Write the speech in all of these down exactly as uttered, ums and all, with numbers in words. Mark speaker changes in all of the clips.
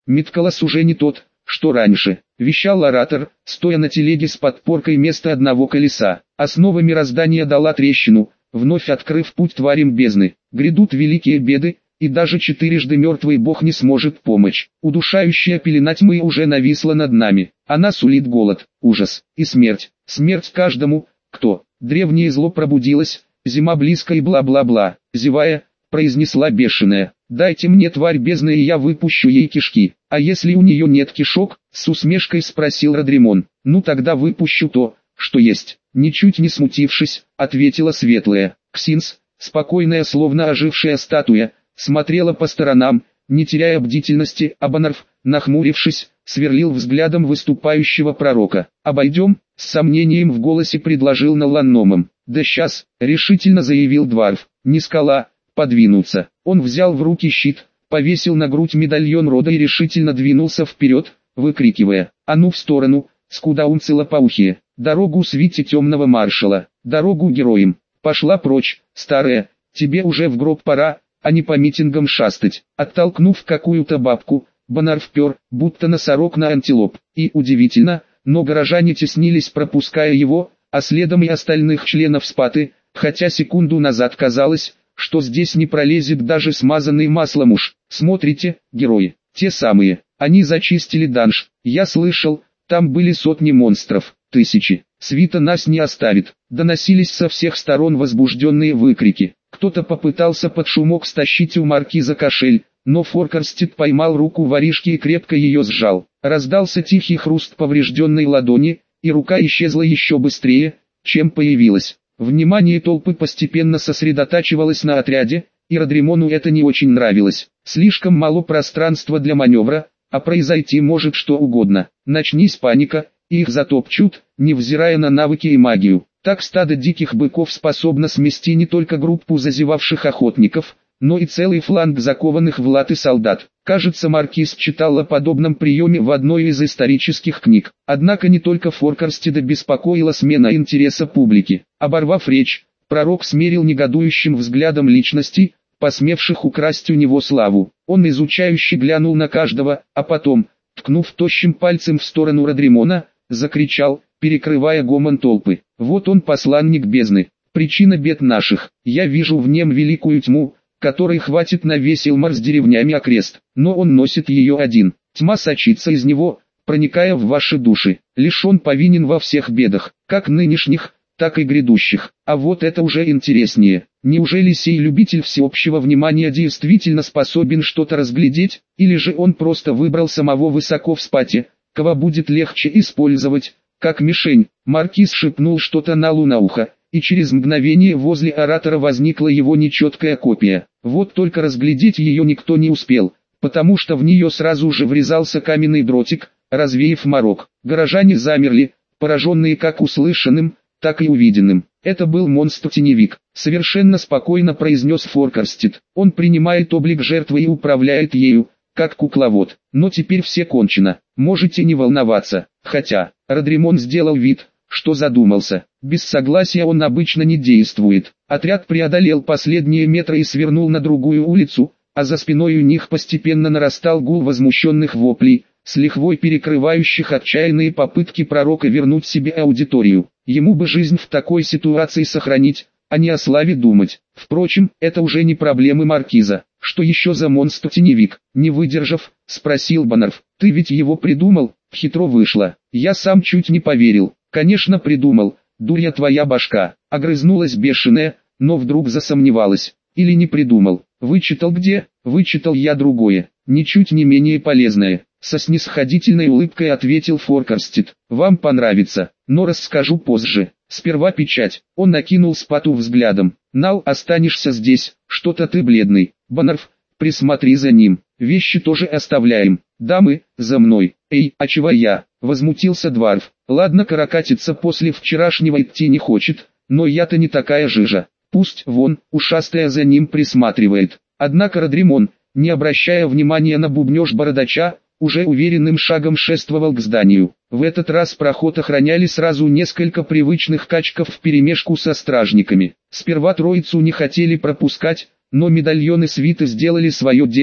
Speaker 1: Миткалас уже не тот, что раньше, вещал оратор, стоя на телеге с подпоркой вместо одного колеса. Основа мироздания дала трещину, вновь открыв путь тварям бездны. Грядут великие беды, и даже четырежды мертвый бог не сможет помочь. Удушающая пелена тьмы уже нависла над нами. Она сулит голод, ужас и смерть. Смерть каждому, кто. Древнее зло пробудилось, зима близко и бла-бла-бла. Зевая, произнесла бешеная: «Дайте мне тварь бездны, и я выпущу ей кишки». «А если у нее нет кишок?» — с усмешкой спросил Родримон. «Ну тогда выпущу то, что есть». Ничуть не смутившись, ответила светлая. Ксинс, спокойная словно ожившая статуя, смотрела по сторонам, не теряя бдительности, а Банарф, нахмурившись, сверлил взглядом выступающего пророка. «Обойдем?» — с сомнением в голосе предложил Наланномом. «Да сейчас», — решительно заявил Дварф. «Не скала, подвинуться». Он взял в руки щит, повесил на грудь медальон рода и решительно двинулся вперед, выкрикивая: «А ну в сторону, скудаумцы лопоухие! Дорогу свите темного маршала! Дорогу героям! Пошла прочь, старая, тебе уже в гроб пора, а не по митингам шастать». Оттолкнув какую-то бабку, Банарф пер, будто носорог на антилоп. И удивительно, но горожане теснились, пропуская его, а следом и остальных членов спаты, хотя секунду назад казалось, что здесь не пролезет даже смазанный маслом уж. «Смотрите, герои, те самые, они зачистили данж. Я слышал, там были сотни монстров, тысячи. Свита нас не оставит». Доносились со всех сторон возбужденные выкрики. Кто-то попытался под шумок стащить у маркиза кошель, но Форкарстед поймал руку воришки и крепко ее сжал. Раздался тихий хруст поврежденной ладони, и рука исчезла еще быстрее, чем появилась. Внимание толпы постепенно сосредотачивалось на отряде, и Родримону это не очень нравилось. Слишком мало пространства для маневра, а произойти может что угодно. Начнись паника, и их затопчут, невзирая на навыки и магию. Так стадо диких быков способно смести не только группу зазевавших охотников, но и целый фланг закованных в латы солдат. Кажется, маркиз читал о подобном приеме в одной из исторических книг. Однако не только Форкарстеда беспокоила смена интереса публики. Оборвав речь, пророк смерил негодующим взглядом личностей, посмевших украсть у него славу. Он изучающе глянул на каждого, а потом, ткнув тощим пальцем в сторону Родримона, закричал, перекрывая гомон толпы: «Вот он, посланник бездны, причина бед наших. Я вижу в нем великую тьму, которой хватит на весь Илмар с деревнями окрест, но он носит ее один. Тьма сочится из него, проникая в ваши души. Лишь он повинен во всех бедах, как нынешних, так и грядущих. А вот это уже интереснее. Неужели сей любитель всеобщего внимания действительно способен что-то разглядеть, или же он просто выбрал самого высоко в спате, кого будет легче использовать, как мишень?» Маркиз шепнул что-то Налу на ухо, и через мгновение возле оратора возникла его нечеткая копия. Вот только разглядеть ее никто не успел, потому что в нее сразу же врезался каменный дротик, развеяв морок. Горожане замерли, пораженные как услышанным, так и увиденным. «Это был монстр-теневик», — совершенно спокойно произнес Форкарстед. «Он принимает облик жертвы и управляет ею, как кукловод. Но теперь все кончено, можете не волноваться». Хотя, Родримон сделал вид, что задумался. Без согласия он обычно не действует. Отряд преодолел последние метры и свернул на другую улицу, а за спиной у них постепенно нарастал гул возмущенных воплей, с лихвой перекрывающих отчаянные попытки пророка вернуть себе аудиторию. Ему бы жизнь в такой ситуации сохранить, а не о славе думать. Впрочем, это уже не проблемы маркиза. «Что еще за монстр-теневик?» — не выдержав, спросил Банарф. «Ты ведь его придумал?» «Хитро вышло. Я сам чуть не поверил». «Конечно придумал, дурья твоя башка», — огрызнулась бешеная, но вдруг засомневалась. «Или не придумал? Вычитал где?» «Вычитал я другое, ничуть не менее полезное», — со снисходительной улыбкой ответил Форкарстед. «Вам понравится, но расскажу позже. Сперва печать». Он накинул спату взглядом. «Нал, останешься здесь, что-то ты бледный. Банарф, присмотри за ним. Вещи тоже оставляем. Дамы, за мной». «Эй, а чего я?» — возмутился Дварф. «Ладно, каракатица после вчерашнего идти не хочет, но я-то не такая жижа. Пусть вон, ушастая за ним присматривает». Однако Родримон, не обращая внимания на бубнёж бородача, уже уверенным шагом шествовал к зданию. В этот раз проход охраняли сразу несколько привычных качков вперемешку со стражниками. Сперва троицу не хотели пропускать, но медальоны свиты сделали свое дело,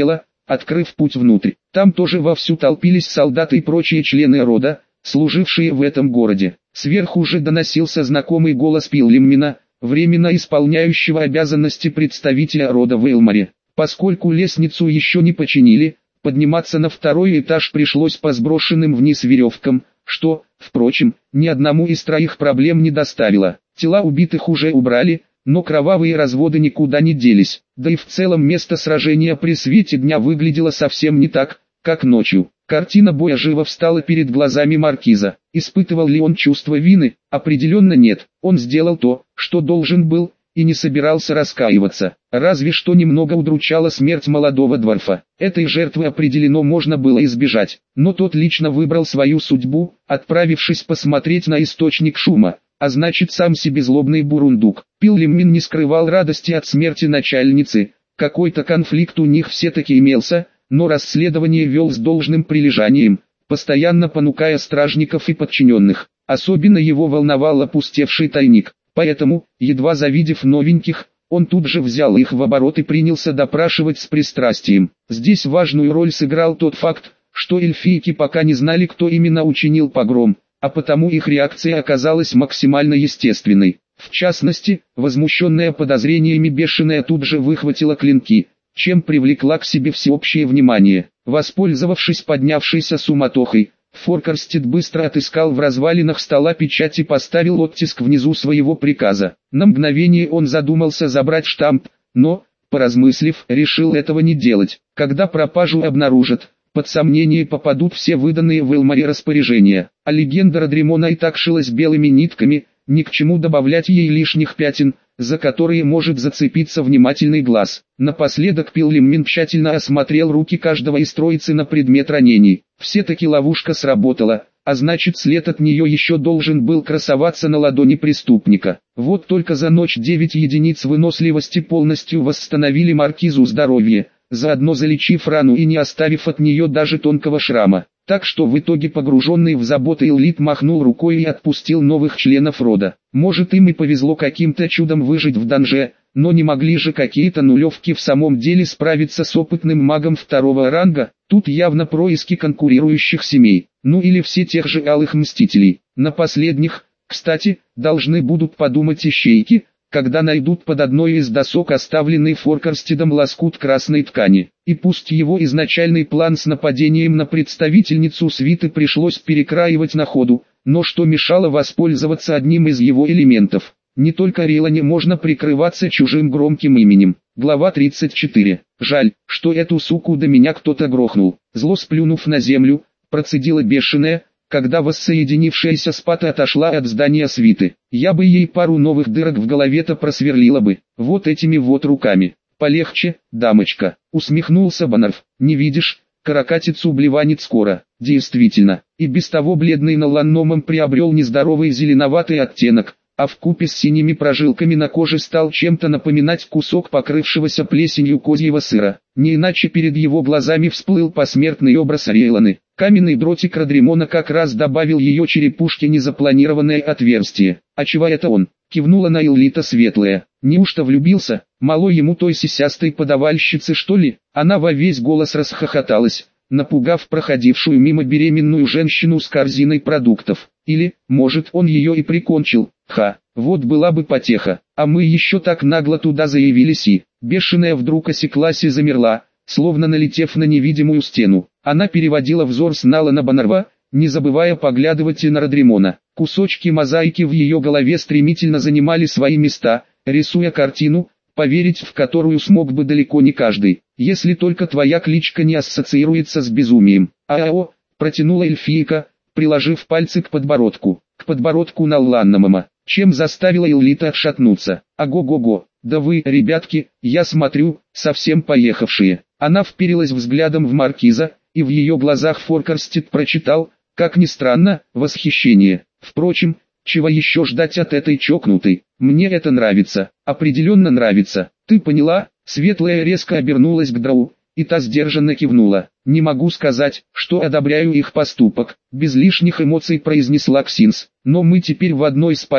Speaker 1: открыв путь внутрь. Там тоже вовсю толпились солдаты и прочие члены рода, служившие в этом городе. Сверху же доносился знакомый голос Пиллимина, временно исполняющего обязанности представителя рода в Элморе. Поскольку лестницу еще не починили, подниматься на второй этаж пришлось по сброшенным вниз веревкам, что, впрочем, ни одному из троих проблем не доставило. Тела убитых уже убрали, но кровавые разводы никуда не делись, да и в целом место сражения при свете дня выглядело совсем не так, как ночью. Картина боя живо встала перед глазами маркиза. Испытывал ли он чувство вины? Определенно нет. Он сделал то, что должен был, и не собирался раскаиваться. Разве что немного удручала смерть молодого дворфа. Этой жертвы определенно можно было избежать, но тот лично выбрал свою судьбу, отправившись посмотреть на источник шума, а значит сам себе злобный бурундук. Пиллимин не скрывал радости от смерти начальницы, какой-то конфликт у них все-таки имелся, но расследование вел с должным прилежанием, постоянно понукая стражников и подчиненных. Особенно его волновал опустевший тайник, поэтому, едва завидев новеньких, он тут же взял их в оборот и принялся допрашивать с пристрастием. Здесь важную роль сыграл тот факт, что эльфийки пока не знали, кто именно учинил погром, а потому их реакция оказалась максимально естественной. В частности, возмущенная подозрениями бешеная тут же выхватила клинки, чем привлекла к себе всеобщее внимание. Воспользовавшись поднявшейся суматохой, Форкарстед быстро отыскал в развалинах стола печать и поставил оттиск внизу своего приказа. На мгновение он задумался забрать штамп, но, поразмыслив, решил этого не делать. Когда пропажу обнаружат, под сомнение попадут все выданные в Элморе распоряжения, а легенда Родримона и так шилась белыми нитками, ни к чему добавлять ей лишних пятен, за которые может зацепиться внимательный глаз. Напоследок Пиллимин тщательно осмотрел руки каждого из троицы на предмет ранений. Все-таки ловушка сработала, а значит след от нее еще должен был красоваться на ладони преступника. Вот только за ночь девять единиц выносливости полностью восстановили маркизу здоровье, заодно залечив рану и не оставив от нее даже тонкого шрама. Так что в итоге погруженный в заботы Эллит махнул рукой и отпустил новых членов рода. Может, им и повезло каким-то чудом выжить в данже, но не могли же какие-то нулевки в самом деле справиться с опытным магом второго ранга. Тут явно происки конкурирующих семей, ну или все тех же алых мстителей. На последних, кстати, должны будут подумать ищейки, когда найдут под одной из досок оставленный Форкарстедом лоскут красной ткани. И пусть его изначальный план с нападением на представительницу свиты пришлось перекраивать на ходу, но что мешало воспользоваться одним из его элементов. Не только Релане можно прикрываться чужим громким именем. Глава тридцать четыре. Жаль, что эту суку до меня кто-то грохнул. Зло сплюнув на землю, процедила бешеная, когда воссоединившаяся спата отошла от здания свиты. Я бы ей пару новых дырок в голове-то просверлила бы, вот этими вот руками. Полегче, дамочка, усмехнулся Баннерф. Не видишь, каракатицу блеванит скоро. Действительно, и без того бледный наланномом приобрел нездоровый зеленоватый оттенок, а вкупе с синими прожилками на коже стал чем-то напоминать кусок покрывшегося плесенью козьего сыра. Не иначе перед его глазами всплыл посмертный образ Реланы. Каменный дротик Родримона как раз добавил ее черепушке незапланированное отверстие. А чего это он? Кивнула на Эллита светлая. Неужто влюбился? Мало ему той сисястой подавальщицы, что ли? Она во весь голос расхохоталась, напугав проходившую мимо беременную женщину с корзиной продуктов. Или, может, он ее и прикончил. Ха, вот была бы потеха. А мы еще так нагло туда заявились и... Бешеная вдруг осеклась и замерла, словно налетев на невидимую стену. Она переводила взор с Нала на Баннерва, не забывая поглядывать и на Родримона. Кусочки мозаики в ее голове стремительно занимали свои места, рисуя картину, поверить в которую смог бы далеко не каждый, если только твоя кличка не ассоциируется с безумием. «Ао», протянула эльфийка, приложив пальцы к подбородку, к подбородку Налланномама, чем заставила Эллита отшатнуться. «Ого-го-го, да вы, ребятки, я смотрю, совсем поехавшие». Она вперилась взглядом в маркиза, и в ее глазах Форкарстед прочитал, как ни странно, восхищение. Впрочем, чего еще ждать от этой чокнутой? Мне это нравится, определенно нравится. Ты поняла? Светлая резко обернулась к Драу, и та сдержанно кивнула. Не могу сказать, что одобряю их поступок, без лишних эмоций произнесла Ксинс. Но мы теперь в одной спате,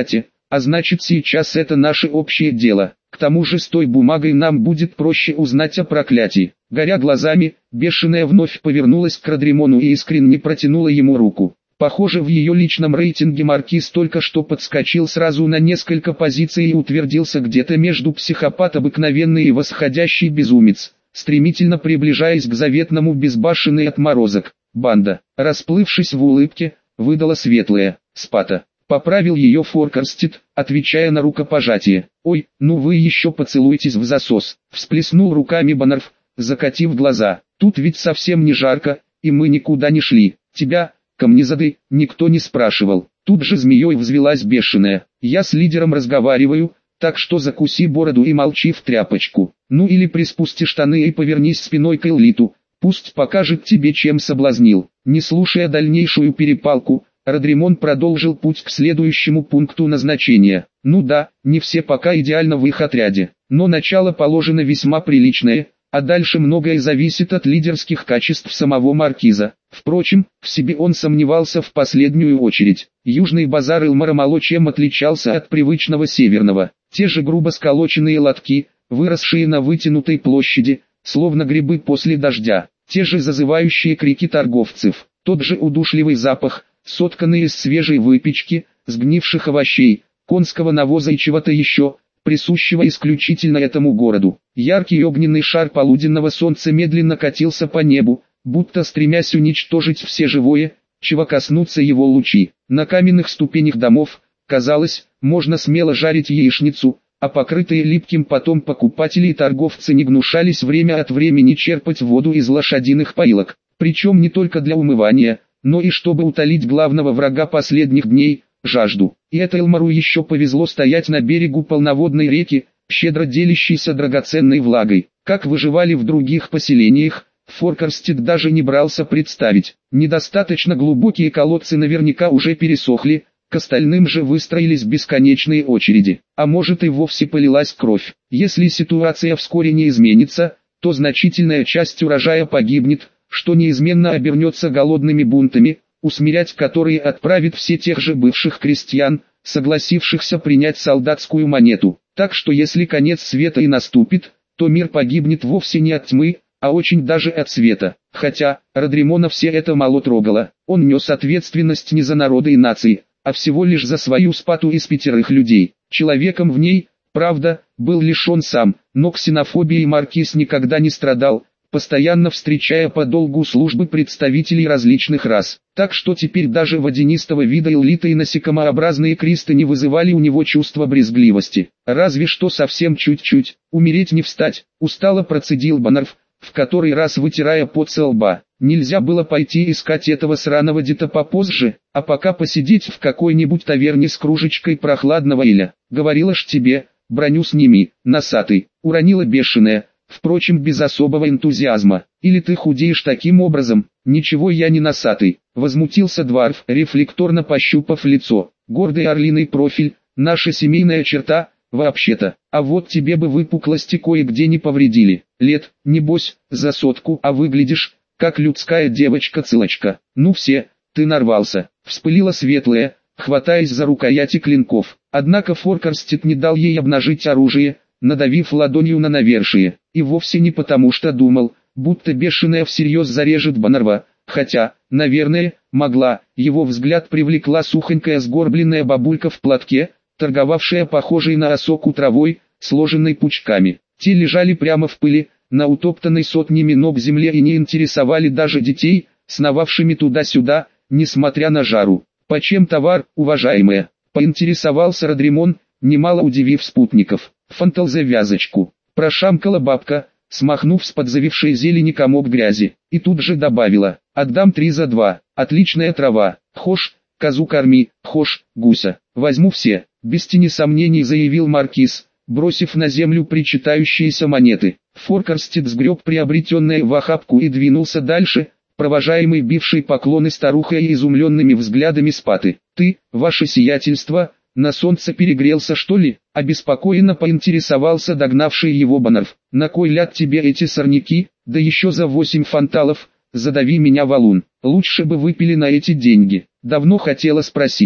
Speaker 1: а значит сейчас это наше общее дело. К тому же с той бумагой нам будет проще узнать о проклятии. Горя глазами, бешеная вновь повернулась к Родримону и искренне протянула ему руку. Похоже, в ее личном рейтинге маркиз только что подскочил сразу на несколько позиций и утвердился где-то между психопат обыкновенный и восходящий безумец, стремительно приближаясь к заветному безбашенный отморозок. Банда, расплывшись в улыбке, выдала светлая «Спата». Поправил ее Форкарстед, отвечая на рукопожатие. «Ой, ну вы еще поцелуйтесь в засос», всплеснул руками Баннерф, закатив глаза. «Тут ведь совсем не жарко, и мы никуда не шли. Тебя, камнезады, никто не спрашивал». Тут же змеей взвелась бешеная. «Я с лидером разговариваю, так что закуси бороду и молчи в тряпочку. Ну или приспусти штаны и повернись спиной к Эллиту, пусть покажет тебе, чем соблазнил». Не слушая дальнейшую перепалку, Родримон продолжил путь к следующему пункту назначения. Ну да, не все пока идеально в их отряде, но начало положено весьма приличное, а дальше многое зависит от лидерских качеств самого маркиза. Впрочем, в себе он сомневался в последнюю очередь. Южный базар Элмара мало чем отличался от привычного северного. Те же грубо сколоченные лотки, выросшие на вытянутой площади, словно грибы после дождя. Те же зазывающие крики торговцев, тот же удушливый запах, сотканный из свежей выпечки, сгнивших овощей, конского навоза и чего-то еще, присущего исключительно этому городу. Яркий огненный шар полуденного солнца медленно катился по небу, будто стремясь уничтожить все живое, чего коснутся его лучи. На каменных ступенях домов, казалось, можно смело жарить яичницу, а покрытые липким потом покупатели и торговцы не гнушались время от времени черпать воду из лошадиных поилок, причем не только для умывания, но и чтобы утолить главного врага последних дней – жажду. И это Элмару еще повезло стоять на берегу полноводной реки, щедро делящейся драгоценной влагой. Как выживали в других поселениях, Форкарстед даже не брался представить. Недостаточно глубокие колодцы наверняка уже пересохли, к остальным же выстроились бесконечные очереди. А может и вовсе полилась кровь. Если ситуация вскоре не изменится, то значительная часть урожая погибнет, что неизменно обернется голодными бунтами, усмирять которые отправит все тех же бывших крестьян, согласившихся принять солдатскую монету. Так что если конец света и наступит, то мир погибнет вовсе не от тьмы, а очень даже от света. Хотя, Родримона все это мало трогало, он нес ответственность не за народы и нации, а всего лишь за свою спату из пятерых людей. Человеком в ней, правда, был лишь он сам, но ксенофобией маркиз никогда не страдал, постоянно встречая по долгу службы представителей различных рас. Так что теперь даже водянистого вида эллита и насекомообразные кристы не вызывали у него чувства брезгливости. Разве что совсем чуть-чуть, умереть не встать, устало процедил Баннерф, в который раз вытирая пот со лба. Нельзя было пойти искать этого сраного дита попозже, а пока посидеть в какой-нибудь таверне с кружечкой прохладного иля. Говорила ж тебе, броню сними, носатый, уронила бешеная. Впрочем, без особого энтузиазма. Или ты худеешь таким образом? Ничего я не носатый, возмутился Дварф, рефлекторно пощупав лицо. Гордый орлиный профиль, наша семейная черта, вообще-то. А вот тебе бы выпуклости кое-где не повредили. Лет, небось, за сотку, а выглядишь, как людская девочка-цылочка. Ну все, ты нарвался, вспылила светлая, хватаясь за рукояти клинков. Однако Форкарстед не дал ей обнажить оружие, надавив ладонью на навершие, и вовсе не потому что думал, будто бешеная всерьез зарежет Баннерва, хотя, наверное, могла. Его взгляд привлекла сухонькая сгорбленная бабулька в платке, торговавшая похожей на осоку травой, сложенной пучками. Те лежали прямо в пыли, на утоптанной сотнями ног земле и не интересовали даже детей, сновавшими туда-сюда, несмотря на жару. «Почем товар, уважаемая?» – поинтересовался Родримон, немало удивив спутников. «Фантал за вязочку», – прошамкала бабка, смахнув с подзавившей зелени комок грязи, и тут же добавила: «Отдам три за два, отличная трава, хошь, козу корми, хошь, гуся, возьму все», – без тени сомнений заявил маркиз, бросив на землю причитающиеся монеты. Форкарстед сгреб приобретенное в охапку и двинулся дальше, провожаемый бившей поклоны старухой и изумленными взглядами Спаты. «Ты, ваше сиятельство, на солнце перегрелся что ли?» — обеспокоенно поинтересовался догнавший его Баннерф. «На кой ляд тебе эти сорняки, да еще за восемь фанталов, задави меня валун, лучше бы выпили на эти деньги». «Давно хотела спросить», —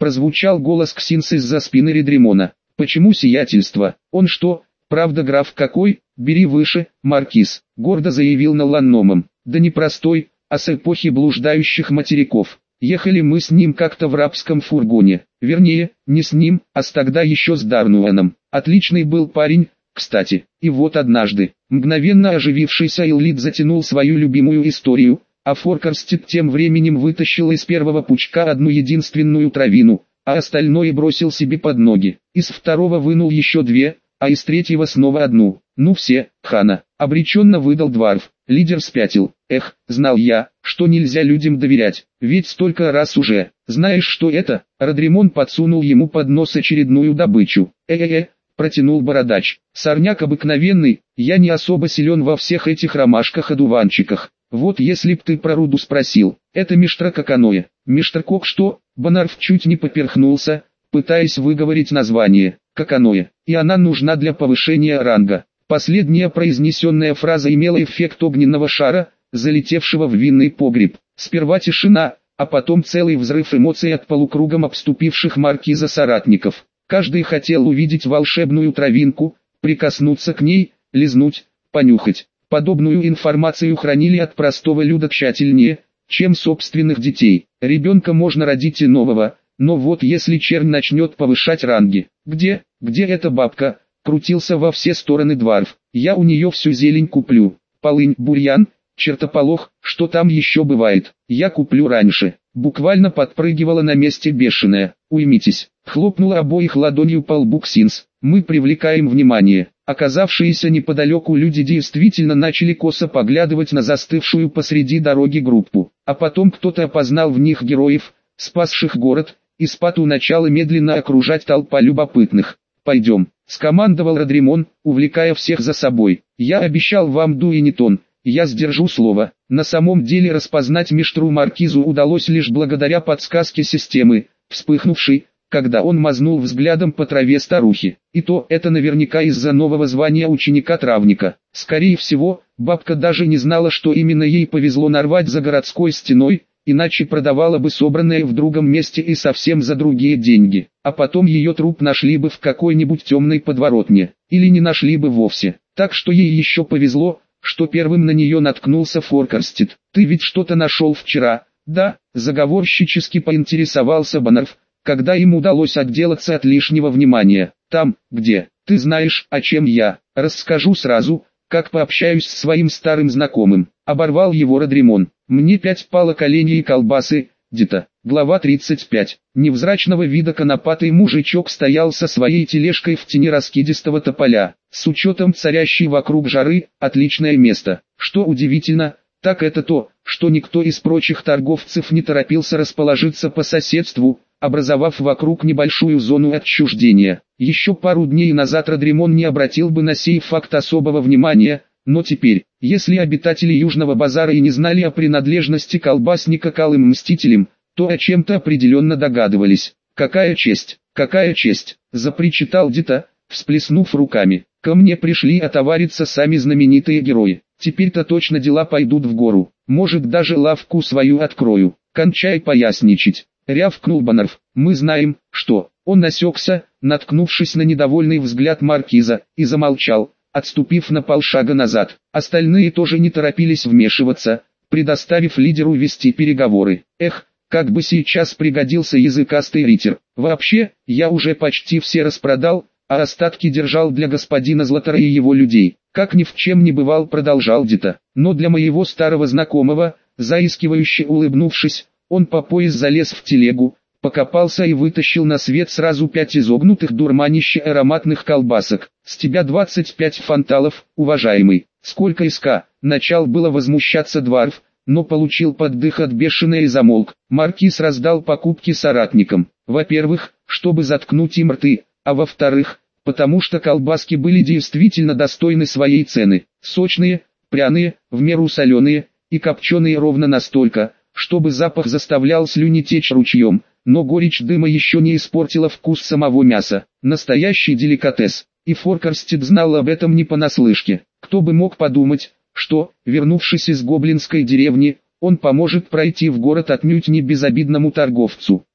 Speaker 1: прозвучал голос Ксинс из-за спины Редремона. Почему сиятельство? Он что, правда граф какой? Бери выше, маркиз, гордо заявил Наланномом. Да не простой, а с эпохи блуждающих материков. Ехали мы с ним как-то в рабском фургоне. Вернее, не с ним, а с тогда еще с Дарнуэном. Отличный был парень, кстати. И вот однажды, мгновенно оживившийся Эллит затянул свою любимую историю, а Форкарстед тем временем вытащил из первого пучка одну единственную травину, а остальное бросил себе под ноги. Из второго вынул еще две, а из третьего снова одну. Ну все, хана, обреченно выдал Дварф. Лидер спятил. Эх, знал я, что нельзя людям доверять, ведь столько раз уже. Знаешь, что это? Родремон подсунул ему под нос очередную добычу. Э-э-э, протянул бородач. Сорняк обыкновенный, я не особо силен во всех этих ромашках-одуванчиках. Вот если б ты про руду спросил, это миштракоканое. Миштракок что? Бонарф чуть не поперхнулся, пытаясь выговорить название. Коканое, и она нужна для повышения ранга. Последняя произнесенная фраза имела эффект огненного шара, залетевшего в винный погреб. Сперва тишина, а потом целый взрыв эмоций от полукругом обступивших маркиза соратников. Каждый хотел увидеть волшебную травинку, прикоснуться к ней, лизнуть, понюхать. Подобную информацию хранили от простого люда тщательнее, чем собственных детей. Ребенка можно родить и нового, но вот если чернь начнет повышать ранги. Где, где эта бабка? Крутился во все стороны Дварф. Я у нее всю зелень куплю. Полынь, бурьян, чертополох, что там еще бывает. Я куплю раньше. Буквально подпрыгивала на месте бешеная. Уймитесь. Хлопнула обоих ладонью по лбу Ксинс. Мы привлекаем внимание. Оказавшиеся неподалеку люди действительно начали косо поглядывать на застывшую посреди дороги группу. А потом кто-то опознал в них героев, спасших город, и спату начала медленно окружать толпа любопытных. «Пойдем», — скомандовал Родремон, увлекая всех за собой. «Я обещал вам Дуинитон, я сдержу слово». На самом деле распознать миштру маркизу удалось лишь благодаря подсказке системы, вспыхнувшей, когда он мазнул взглядом по траве старухи. И то это наверняка из-за нового звания ученика-травника. Скорее всего, бабка даже не знала, что именно ей повезло нарвать за городской стеной, иначе продавала бы собранное в другом месте и совсем за другие деньги. А потом ее труп нашли бы в какой-нибудь темной подворотне, или не нашли бы вовсе. Так что ей еще повезло, что первым на нее наткнулся Форкарстед. «Ты ведь что-то нашел вчера?» «Да», заговорщически поинтересовался Бонарф, когда им удалось отделаться от лишнего внимания. «Там, где, ты знаешь, о чем я, расскажу сразу, как пообщаюсь с своим старым знакомым», оборвал его Родремон. «Мне пять палок оленей и колбасы, где-то». Глава тридцать пять. Невзрачного вида конопатый мужичок стоял со своей тележкой в тени раскидистого тополя. С учетом царящей вокруг жары, отличное место. Что удивительно, так это то, что никто из прочих торговцев не торопился расположиться по соседству, образовав вокруг небольшую зону отчуждения. Еще пару дней назад Родремон не обратил бы на сей факт особого внимания, но теперь, если обитатели Южного базара и не знали о принадлежности колбасника к алым мстителям, то о чем-то определенно догадывались. «Какая честь, какая честь!» – запричитал Дита, всплеснув руками. «Ко мне пришли отовариться сами знаменитые герои. Теперь-то точно дела пойдут в гору. Может, даже лавку свою открою. Кончай поясничать!» — рявкнул Бонарф. «Мы знаем, что...» Он насекся, наткнувшись на недовольный взгляд маркиза, и замолчал, отступив на полшага назад. Остальные тоже не торопились вмешиваться, предоставив лидеру вести переговоры. «Эх, как бы сейчас пригодился языкастый ритер. Вообще, я уже почти все распродал, а остатки держал для господина Златера и его людей». Как ни в чем не бывал, продолжал Дита. Но для моего старого знакомого, заискивающе улыбнувшись, он по пояс залез в телегу, покопался и вытащил на свет сразу пять изогнутых дурманище ароматных колбасок. «С тебя двадцать пять фанталов, уважаемый». «Сколько иска?» Начал было возмущаться Дварф, но получил поддых от бешеной и замолк. Маркиз раздал покупки соратникам. Во-первых, чтобы заткнуть им рты, а во-вторых, потому что колбаски были действительно достойны своей цены. Сочные, пряные, в меру соленые, и копченые ровно настолько, чтобы запах заставлял слюни течь ручьем, но горечь дыма еще не испортила вкус самого мяса. Настоящий деликатес, и Форкарстед знал об этом не понаслышке. Кто бы мог подумать, что, вернувшись из гоблинской деревни, он поможет пройти в город отнюдь не безобидному торговцу.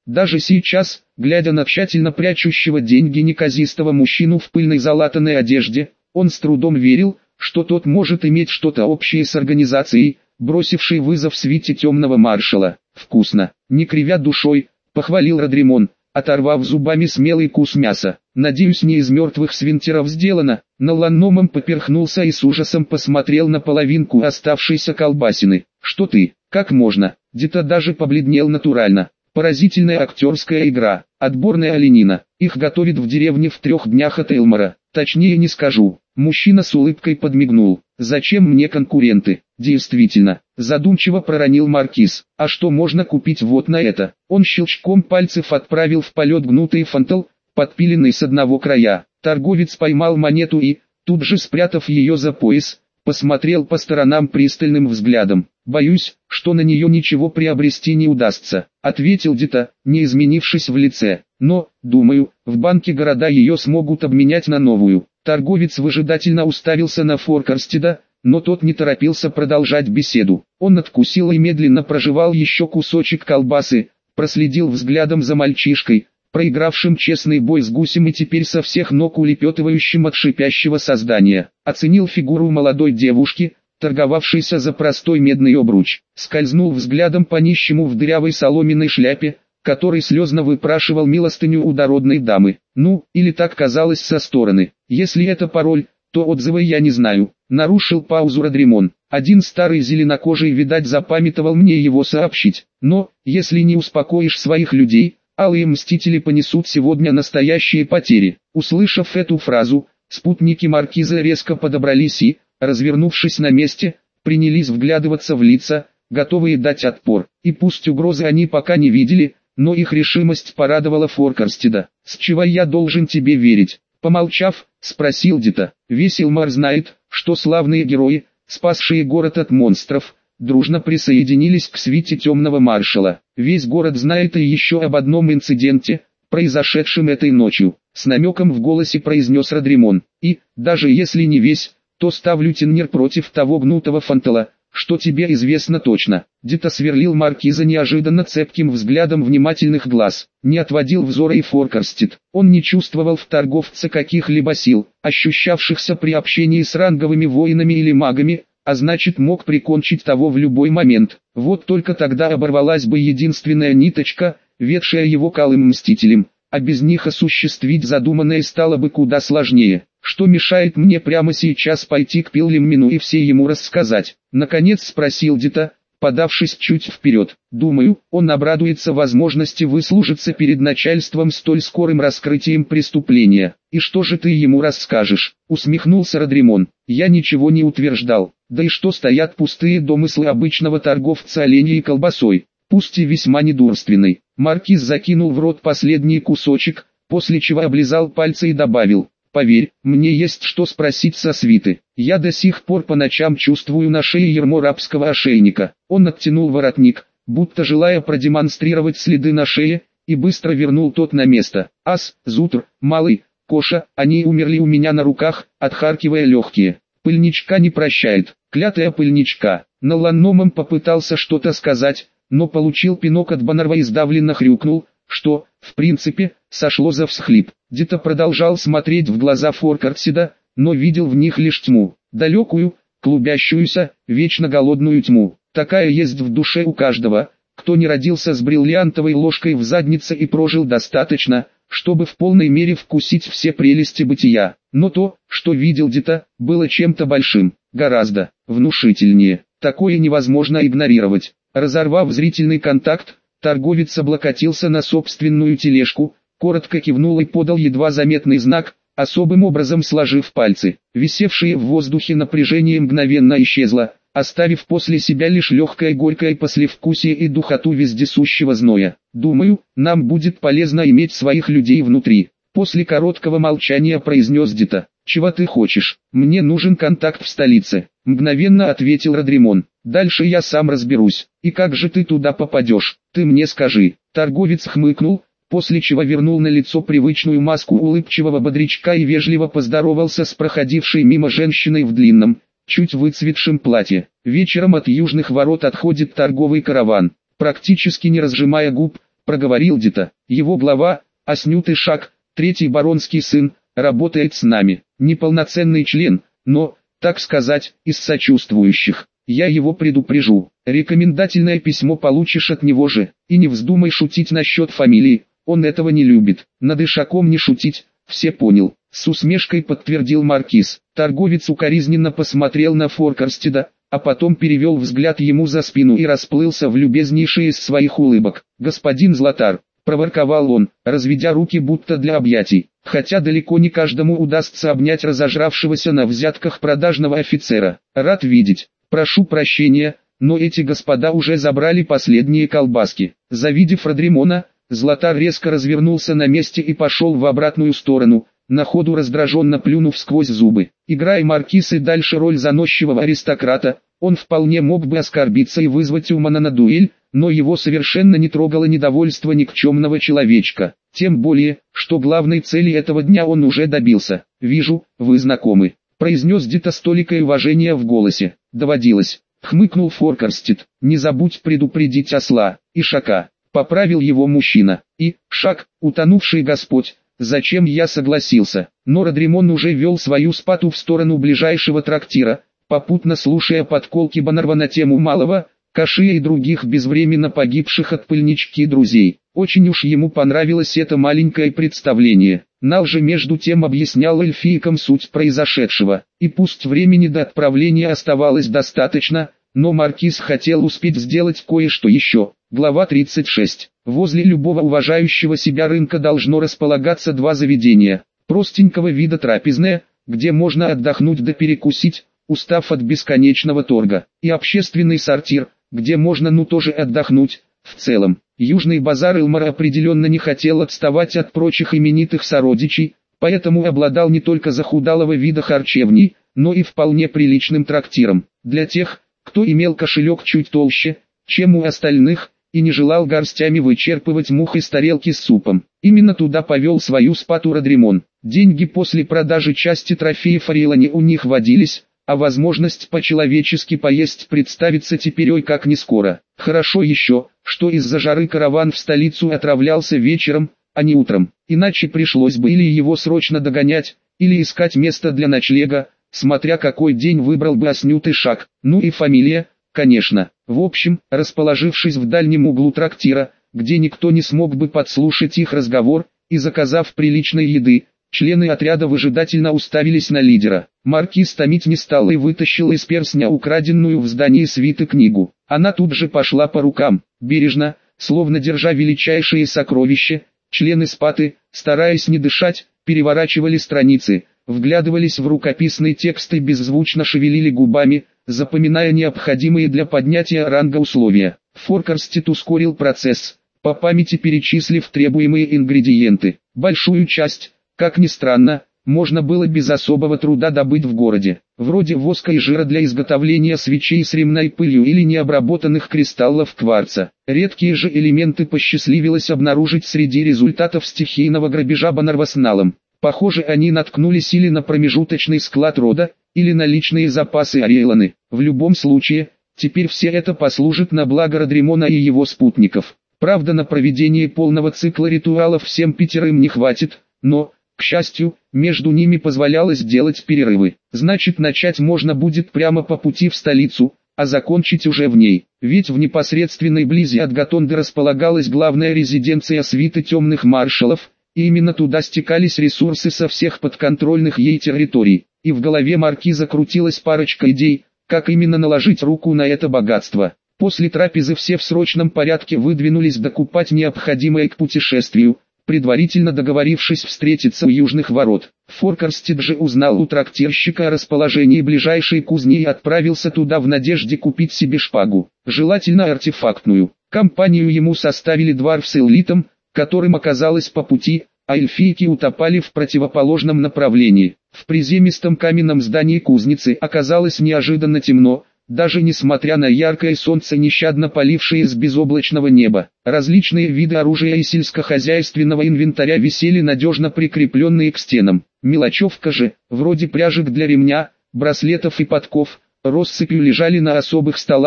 Speaker 1: Даже сейчас, глядя на тщательно прячущего деньги неказистого мужчину в пыльной залатанной одежде, он с трудом верил, что тот может иметь что-то общее с организацией, бросившей вызов свите темного маршала. «Вкусно!» — не кривя душой, похвалил Родримон, оторвав зубами смелый кус мяса. «Надеюсь, не из мертвых свинтеров сделано». Но Ланномом поперхнулся и с ужасом посмотрел на половинку оставшейся колбасины. «Что ты? Как можно?» Дита даже побледнел натурально. Поразительная актерская игра, отборная оленина. Их готовят в деревне в трех днях от Элмора. Точнее не скажу. Мужчина с улыбкой подмигнул. «Зачем мне конкуренты?» «Действительно», задумчиво проронил Маркиз. «А что можно купить вот на это?» Он щелчком пальцев отправил в полет гнутый фантал, подпиленный с одного края. Торговец поймал монету и, тут же спрятав ее за пояс, посмотрел по сторонам пристальным взглядом. «Боюсь, что на нее ничего приобрести не удастся», — ответил Дита, не изменившись в лице. «Но, думаю, в банке города ее смогут обменять на новую». Торговец выжидательно уставился на Форкарстеда, но тот не торопился продолжать беседу. Он откусил и медленно прожевал еще кусочек колбасы, проследил взглядом за мальчишкой, проигравшим честный бой с гусем и теперь со всех ног улепетывающим от шипящего создания. Оценил фигуру молодой девушки, торговавшейся за простой медный обруч. Скользнул взглядом по нищему в дырявой соломенной шляпе, который слезно выпрашивал милостыню у дородной дамы. Ну, или так казалось со стороны. Если это пароль, то отзывы я не знаю. Нарушил паузу Родримон. Один старый зеленокожий, видать, запамятовал мне его сообщить. Но, если не успокоишь своих людей, алые мстители понесут сегодня настоящие потери. Услышав эту фразу, спутники маркиза резко подобрались и, развернувшись на месте, принялись вглядываться в лица, готовые дать отпор. И пусть угрозы они пока не видели, но их решимость порадовала Форкарстеда. «С чего я должен тебе верить?» Помолчав, спросил Дита. «Весь Элмар знает, что славные герои, спасшие город от монстров, дружно присоединились к свите темного маршала. Весь город знает и еще об одном инциденте, произошедшем этой ночью», с намеком в голосе произнес Родримон. «И, даже если не весь, то ставлю теннер против того гнутого фантала, что тебе известно точно». Дита сверлил маркиза неожиданно цепким взглядом внимательных глаз. Не отводил взора и Форкарстед. Он не чувствовал в торговце каких-либо сил, ощущавшихся при общении с ранговыми воинами или магами, а значит мог прикончить того в любой момент. Вот только тогда оборвалась бы единственная ниточка, ведшая его к алым мстителям, а без них осуществить задуманное стало бы куда сложнее. «Что мешает мне прямо сейчас пойти к Пиллимину и все ему рассказать?» Наконец спросил Дита, подавшись чуть вперед. «Думаю, он обрадуется возможности выслужиться перед начальством столь скорым раскрытием преступления». «И что же ты ему расскажешь?» Усмехнулся Родримон. «Я ничего не утверждал. Да и что стоят пустые домыслы обычного торговца оленей и колбасой, пусть и весьма недурственной». Маркиз закинул в рот последний кусочек, после чего облизал пальцы и добавил: «Поверь, мне есть что спросить со свиты. Я до сих пор по ночам чувствую на шее ярмо рабского ошейника». Он оттянул воротник, будто желая продемонстрировать следы на шее, и быстро вернул тот на место. «Ас, Зутр, Малый, Коша, они умерли у меня на руках, отхаркивая легкие. Пыльничка не прощает, клятая пыльничка». Но Ланномом попытался что-то сказать, но получил пинок от Баннерва и сдавленно хрюкнул, что, в принципе, сошло за всхлип. Дита продолжал смотреть в глаза Форкарстеда, но видел в них лишь тьму, далекую, клубящуюся, вечно голодную тьму. Такая есть в душе у каждого, кто не родился с бриллиантовой ложкой в заднице и прожил достаточно, чтобы в полной мере вкусить все прелести бытия. Но то, что видел Дита, было чем-то большим, гораздо внушительнее. Такое невозможно игнорировать. Разорвав зрительный контакт, торговец облокотился на собственную тележку, коротко кивнул и подал едва заметный знак, особым образом сложив пальцы. Висевшее в воздухе напряжение мгновенно исчезло, оставив после себя лишь легкое горькое послевкусие и духоту вездесущего зноя. «Думаю, нам будет полезно иметь своих людей внутри», — после короткого молчания произнес Дита. «Чего ты хочешь? Мне нужен контакт в столице», — мгновенно ответил Родримон. «Дальше я сам разберусь. И как же ты туда попадешь? Ты мне скажи». Торговец хмыкнул, после чего вернул на лицо привычную маску улыбчивого бодрячка и вежливо поздоровался с проходившей мимо женщиной в длинном, чуть выцветшем платье. Вечером от южных ворот отходит торговый караван. Практически не разжимая губ, проговорил Дита. Его глава, Аснютый Шак, третий баронский сын, работает с нами. Неполноценный член, но, так сказать, из сочувствующих. Я его предупрежу. Рекомендательное письмо получишь от него же. И не вздумай шутить насчет фамилии, он этого не любит. Над Ишаком не шутить, все понял. С усмешкой подтвердил маркиз. Торговец укоризненно посмотрел на Форкарстеда, а потом перевел взгляд ему за спину и расплылся в любезнейшей из своих улыбок. «Господин Златар», — проворковал он, разведя руки будто для объятий, хотя далеко не каждому удастся обнять разожравшегося на взятках продажного офицера. «Рад видеть. Прошу прощения, но эти господа уже забрали последние колбаски». Завидев Родримона, Златар резко развернулся на месте и пошел в обратную сторону, на ходу раздраженно плюнув сквозь зубы. Играя маркиз и дальше роль заносчивого аристократа, он вполне мог бы оскорбиться и вызвать Умана на дуэль, но его совершенно не трогало недовольство никчемного человечка. Тем более, что главной цели этого дня он уже добился. «Вижу, вы знакомы», — произнес Дита с толикой уважения в голосе. «Доводилось», — хмыкнул Форкарстед. «Не забудь предупредить осла, Ишака», — поправил его мужчина. «И, Шак, утонувший Господь, зачем я согласился?» Но Родримон уже вел свою спату в сторону ближайшего трактира, попутно слушая подколки Баннерва на тему малого, Кашия и других безвременно погибших от пыльнички друзей. Очень уж ему понравилось это маленькое представление. Нал же между тем объяснял эльфийкам суть произошедшего, и пусть времени до отправления оставалось достаточно, но маркиз хотел успеть сделать кое-что еще. Глава тридцать шесть. Возле любого уважающего себя рынка должно располагаться два заведения. Простенького вида трапезное, где можно отдохнуть да перекусить, устав от бесконечного торга, и общественный сортир, где можно ну тоже отдохнуть. В целом, Южный базар Илмара определенно не хотел отставать от прочих именитых сородичей, поэтому обладал не только захудалого вида харчевней, но и вполне приличным трактиром. Для тех, кто имел кошелек чуть толще, чем у остальных, и не желал горстями вычерпывать мух из тарелки с супом. Именно туда повел свою спату Родримон. Деньги после продажи части трофеев Ариэлани у них водились, а возможность по-человечески поесть представится теперь ой как не скоро. Хорошо еще, что из-за жары караван в столицу отравлялся вечером, а не утром, иначе пришлось бы или его срочно догонять, или искать место для ночлега, смотря какой день выбрал бы Аснютый Шак. Ну и фамилия, конечно. В общем, расположившись в дальнем углу трактира, где никто не смог бы подслушать их разговор, и заказав приличной еды, члены отряда выжидательно уставились на лидера. Маркиз томить не стал и вытащил из перстня украденную в здании свиты книгу. Она тут же пошла по рукам, бережно, словно держа величайшие сокровища. Члены спаты, стараясь не дышать, переворачивали страницы, вглядывались в рукописный текст и беззвучно шевелили губами, запоминая необходимые для поднятия ранга условия. Форкарстед ускорил процесс, по памяти перечислив требуемые ингредиенты. Большую часть, как ни странно, можно было без особого труда добыть в городе, вроде воска и жира для изготовления свечей с ремной пылью или необработанных кристаллов кварца. Редкие же элементы посчастливилось обнаружить среди результатов стихийного грабежа Баннерва с Налом. Похоже, они наткнулись или на промежуточный склад рода, или на личные запасы Ариэланы. В любом случае, теперь все это послужит на благо Родримона и его спутников. Правда, на проведение полного цикла ритуалов всем пятерым не хватит, но, к счастью, между ними позволялось делать перерывы. Значит, начать можно будет прямо по пути в столицу, а закончить уже в ней. Ведь в непосредственной близи от Гатонды располагалась главная резиденция свиты темных маршалов, и именно туда стекались ресурсы со всех подконтрольных ей территорий. И в голове маркиза крутилась парочка идей, как именно наложить руку на это богатство. После трапезы все в срочном порядке выдвинулись докупать необходимое к путешествию, предварительно договорившись встретиться у южных ворот. Форкарстед же узнал у трактирщика о расположении ближайшей кузни и отправился туда в надежде купить себе шпагу, желательно артефактную. Компанию ему составили Дварф с Эллитом, которым оказалось по пути, а эльфийки утопали в противоположном направлении. В приземистом каменном здании кузницы оказалось неожиданно темно, даже несмотря на яркое солнце, нещадно полившее с безоблачного неба. Различные виды оружия и сельскохозяйственного инвентаря висели надежно прикрепленные к стенам. Мелочевка же, вроде пряжек для ремня, браслетов и подков, россыпью лежали на особых столах,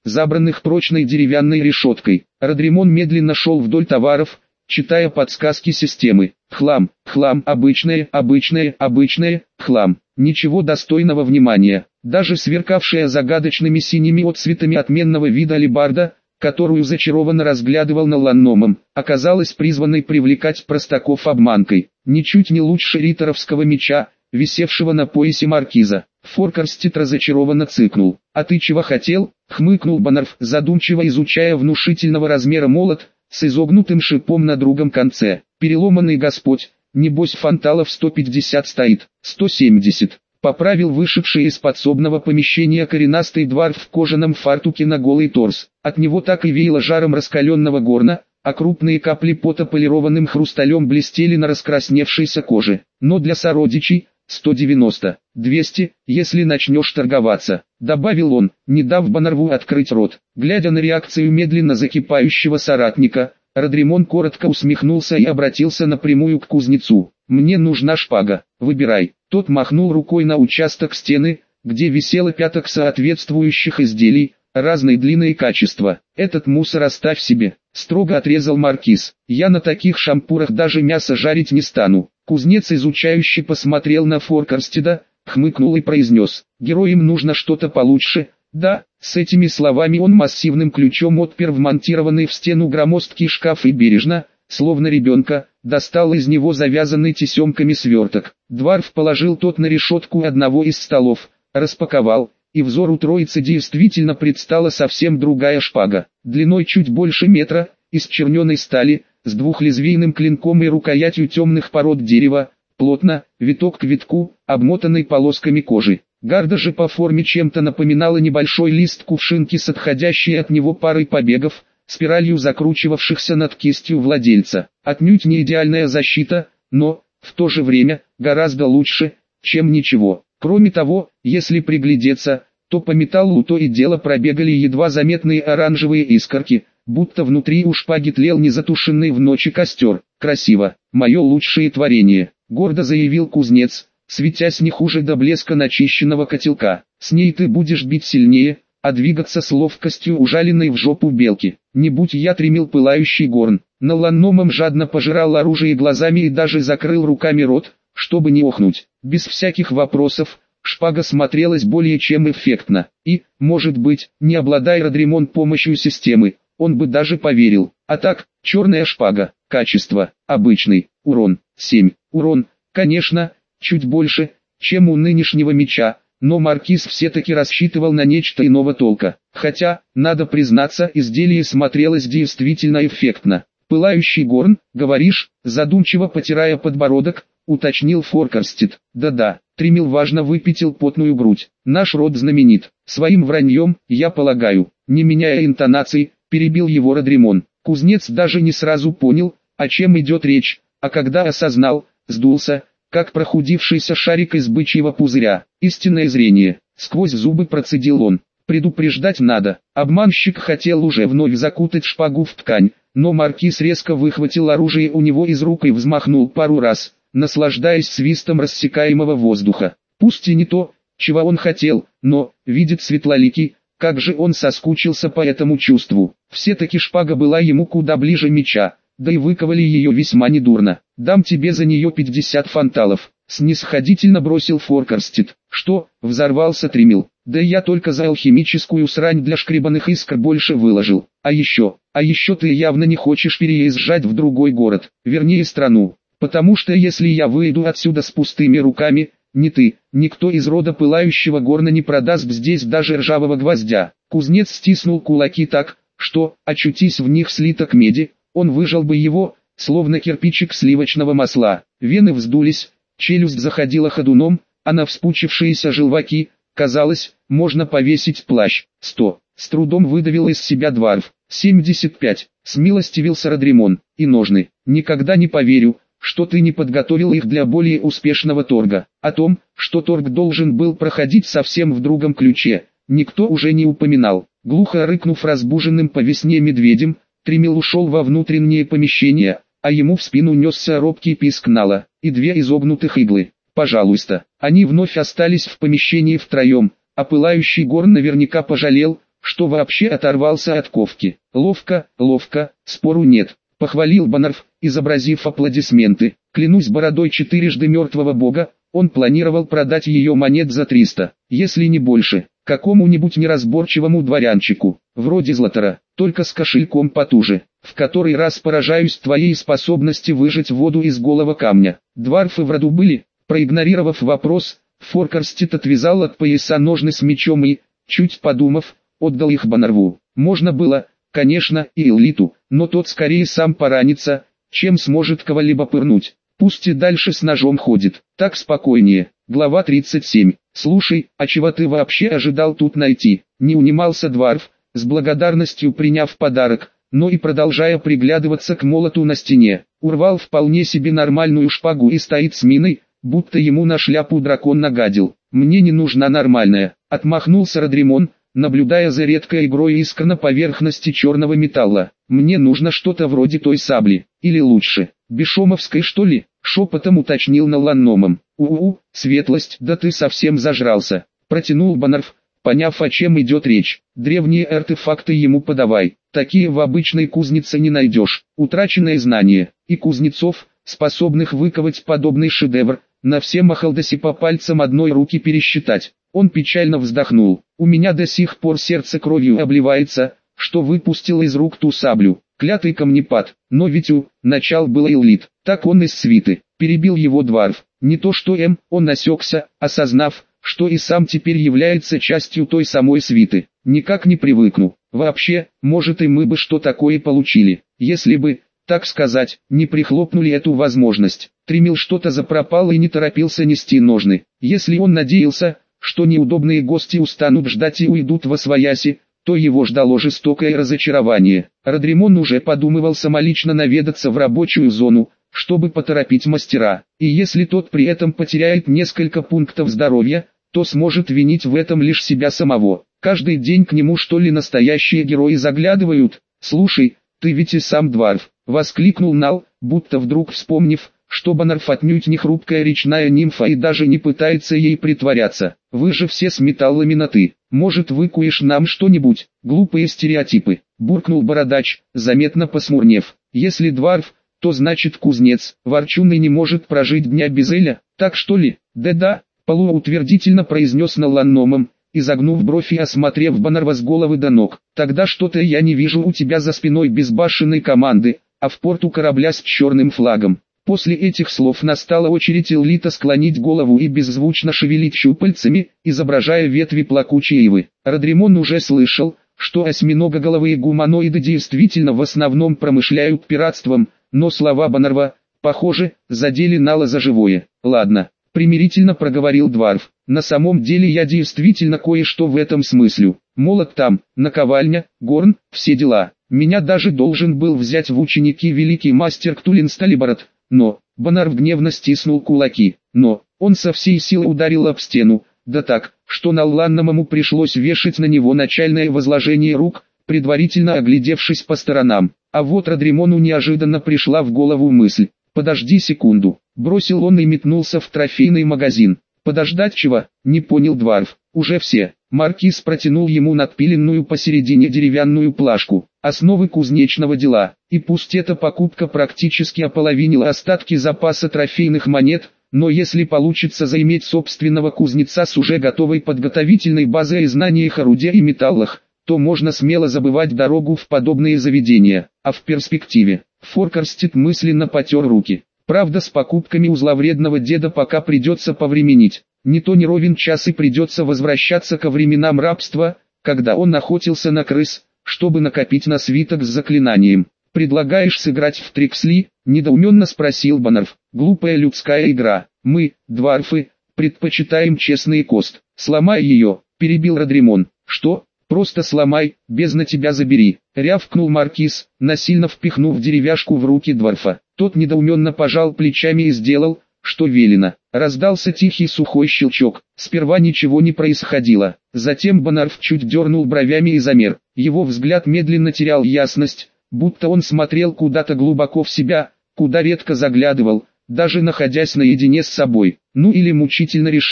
Speaker 1: забранных прочной деревянной решеткой. Родримон медленно шел вдоль товаров, читая подсказки системы. Хлам, хлам, обычное, обычное, обычное, хлам. Ничего достойного внимания. Даже сверкавшая загадочными синими отцветами отменного вида алебарда, которую зачарованно разглядывал на ланномом, оказалась призванной привлекать простаков обманкой. Ничуть не лучше риторовского меча, висевшего на поясе маркиза. Форкарстит разочарованно цыкнул. «А ты чего хотел?» — хмыкнул Баннерф, задумчиво изучая внушительного размера молот, с изогнутым шипом на другом конце. «Переломанный господь, небось фанталов сто пятьдесят стоит, сто семьдесят». Поправил вышедший из подсобного помещения коренастый дварф в кожаном фартуке на голый торс. От него так и веяло жаром раскаленного горна, а крупные капли пота полированным хрусталем блестели на раскрасневшейся коже. Но для сородичей сто девяносто, двести, если начнешь торговаться, добавил он, не дав Баннерву открыть рот. Глядя на реакцию медленно закипающего соратника, Родримон коротко усмехнулся и обратился напрямую к кузнецу. «Мне нужна шпага, выбирай». Тот махнул рукой на участок стены, где висело пяток соответствующих изделий, разной длины и качества. «Этот мусор оставь себе», — строго отрезал маркиз. «Я на таких шампурах даже мясо жарить не стану». Кузнец изучающе посмотрел на Форкарстеда, хмыкнул и произнес: «Героям нужно что-то получше». Да, с этими словами он массивным ключом отпер вмонтированный в стену громоздкий шкаф и бережно, словно ребенка, достал из него завязанный тесемками сверток. Дварф положил тот на решетку одного из столов, распаковал, и взору троицы действительно предстала совсем другая шпага, длиной чуть больше метра, из черненой стали, с двухлезвийным клинком и рукоятью темных пород дерева, плотно, виток к витку, обмотанный полосками кожи. Гарда же по форме чем-то напоминала небольшой лист кувшинки с отходящей от него парой побегов, спиралью закручивавшихся над кистью владельца. Отнюдь не идеальная защита, но, в то же время, гораздо лучше, чем ничего. Кроме того, если приглядеться, то по металлу то и дело пробегали едва заметные оранжевые искорки, будто внутри у шпаги тлел незатушенный в ночи костер. «Красиво, мое лучшее творение», — гордо заявил кузнец, светясь не хуже до блеска начищенного котелка. «С ней ты будешь бить сильнее, а двигаться с ловкостью ужаленной в жопу белки. Не будь я тремил пылающий горн». На ланномом жадно пожирал оружие глазами и даже закрыл руками рот, чтобы не охнуть. Без всяких вопросов, шпага смотрелась более чем эффектно. И, может быть, не обладая Родримон помощью системы, он бы даже поверил. А так, черная шпага, качество, обычный, урон, семь, урон, конечно, чуть больше, чем у нынешнего меча, но маркиз все-таки рассчитывал на нечто иного толка. Хотя, надо признаться, изделие смотрелось действительно эффектно. «Пылающий горн, говоришь?» — задумчиво потирая подбородок, уточнил Форкарстед. «Да-да», — Тремил важно выпятил потную грудь. «Наш род знаменит. Своим враньем, я полагаю». Не меняя интонаций, перебил его Родримон. Кузнец даже не сразу понял, о чем идет речь, а когда осознал, сдулся, как прохудившийся шарик из бычьего пузыря. «Истинное зрение», — сквозь зубы процедил он. «Предупреждать надо». Обманщик хотел уже вновь закутать шпагу в ткань, но маркиз резко выхватил оружие у него из рук и взмахнул пару раз, наслаждаясь свистом рассекаемого воздуха. Пусть и не то, чего он хотел, но, видит светлоликий, как же он соскучился по этому чувству. Все-таки шпага была ему куда ближе меча, да и выковали ее весьма недурно. «Дам тебе за нее пятьдесят фанталов», — снисходительно бросил Форкарстед. «Что?» — взорвался Тремил. «Да я только за алхимическую срань для шкребаных искр больше выложил. А еще, а еще ты явно не хочешь переезжать в другой город, вернее страну. Потому что если я выйду отсюда с пустыми руками, ни ты, никто из рода пылающего горна не продаст здесь даже ржавого гвоздя». Кузнец стиснул кулаки так, что, очутись в них слиток меди, он выжал бы его, словно кирпичик сливочного масла. Вены вздулись, челюсть заходила ходуном, а на вспучившиеся желваки, казалось, можно повесить плащ. «Сто!» — с трудом выдавил из себя дварф. «Семьдесят пять!» — смилостивился Родримон. «И ножны. Никогда не поверю, что ты не подготовил их для более успешного торга». О том, что торг должен был проходить совсем в другом ключе, никто уже не упоминал. Глухо рыкнув разбуженным по весне медведем, Тремил ушел во внутреннее помещение, а ему в спину несся робкий писк Нала и две изогнутых иглы. «Пожалуйста». Они вновь остались в помещении втроем, а пылающий горн наверняка пожалел, что вообще оторвался от ковки. Ловко, ловко, спору нет, похвалил Баннерф, изобразив аплодисменты. Клянусь бородой четырежды мертвого бога, он планировал продать ее монет за триста, если не больше, какому-нибудь неразборчивому дворянчику, вроде Златора, только с кошельком потуже. В который раз поражаюсь твоей способности выжать воду из голого камня. Дварфы в роду были. Проигнорировав вопрос, Форкарстит отвязал от пояса ножны с мечом и, чуть подумав, отдал их Баннерву. Можно было, конечно, и Эллиту, но тот скорее сам поранится, чем сможет кого-либо пырнуть. Пусть и дальше с ножом ходит, так спокойнее. Глава тридцать семь. Слушай, а чего ты вообще ожидал тут найти? Не унимался Дварф, с благодарностью приняв подарок, но и продолжая приглядываться к молоту на стене. Урвал вполне себе нормальную шпагу и стоит с миной, будто ему на шляпу дракон нагадил. «Мне не нужна нормальная», — отмахнулся Родримон, наблюдая за редкой игрой искр на поверхности черного металла. «Мне нужно что-то вроде той сабли, или лучше, бесшумовской что ли?» — шепотом уточнил Наланномом. «У-у, светлость, да ты совсем зажрался», — протянул Баннерф, поняв, о чем идет речь. «Древние артефакты ему подавай, такие в обычной кузнице не найдешь. Утраченные знания, и кузнецов, способных выковать подобный шедевр, на все Махалдаси по пальцам одной руки пересчитать». Он печально вздохнул. «У меня до сих пор сердце кровью обливается, что выпустил из рук ту саблю. Клятый камнепад, но ведь у начал был Эллит, так он из свиты», — перебил его Дварф. Не то что М, он осекся, осознав, что и сам теперь является частью той самой свиты. «Никак не привыкну. Вообще, может и мы бы что такое получили, если бы, так сказать, не прихлопнули эту возможность». Тремил что-то запропал и не торопился нести ножны. Если он надеялся, что неудобные гости устанут ждать и уйдут восвояси, то его ждало жестокое разочарование. Родримон уже подумывал самолично наведаться в рабочую зону, чтобы поторопить мастера, и если тот при этом потеряет несколько пунктов здоровья, то сможет винить в этом лишь себя самого. Каждый день к нему что ли настоящие герои заглядывают? «Слушай, ты ведь и сам Дварф», — воскликнул Нал, будто вдруг вспомнив, что Баннерф отнюдь не хрупкая речная нимфа и даже не пытается ей притворяться. «Вы же все с металлами на «ты». Может, выкуешь нам что-нибудь?» «Глупые стереотипы», — буркнул Бородач, заметно посмурнев. «Если Дварф, то значит кузнец. Ворчун и не может прожить дня без Эля, так что ли?» «Да-да», — полуутвердительно произнес Наланномом, изогнув бровь и осмотрев Баннерва с головы до ног. «Тогда что-то я не вижу у тебя за спиной безбашенной команды, а в порту корабля с черным флагом». После этих слов настала очередь Эллита склонить голову и беззвучно шевелить щупальцами, изображая ветви плакучей ивы. Родримон уже слышал, что осьминогоголовые гуманоиды действительно в основном промышляют пиратством, но слова Баннерва, похоже, задели Нала за живое. «Ладно», — примирительно проговорил Дварф, — «на самом деле я действительно кое-что в этом смыслю. Молот там, наковальня, горн, все дела. Меня даже должен был взять в ученики великий мастер Ктулин Сталибород. Но, Баннерф гневно стиснул кулаки, но, он со всей силы ударил об стену, да так, что Наланномому пришлось вешать на него начальное возложение рук, предварительно оглядевшись по сторонам. А вот Родримону неожиданно пришла в голову мысль. «Подожди секунду», — бросил он и метнулся в трофейный магазин. «Подождать чего?» — не понял Дварф. «Уже все». Маркиз протянул ему надпиленную посередине деревянную плашку, основы кузнечного дела, и пусть эта покупка практически ополовинила остатки запаса трофейных монет, но если получится заиметь собственного кузнеца с уже готовой подготовительной базой и знаниях орудия и металлах, то можно смело забывать дорогу в подобные заведения, а в перспективе. Форкарстит мысленно потер руки. Правда, с покупками у зловредного деда пока придется повременить. Не то не ровен час и придется возвращаться ко временам рабства, когда он охотился на крыс, чтобы накопить на свиток с заклинанием. «Предлагаешь сыграть в Триксли?» – недоуменно спросил Баннерф. «Глупая людская игра. Мы, дварфы, предпочитаем честный кост. Сломай ее», – перебил Родримон. «Что? Просто сломай, бездна тебя забери», — рявкнул Маркиз, насильно впихнув деревяшку в руки дварфа. Тот недоуменно пожал плечами и сделал, что велено. Раздался тихий сухой щелчок. Сперва ничего не происходило. Затем Баннерф чуть дернул бровями и замер. Его взгляд медленно терял ясность, будто он смотрел куда-то глубоко в себя, куда редко заглядывал, даже находясь наедине с собой. Ну или мучительно решал,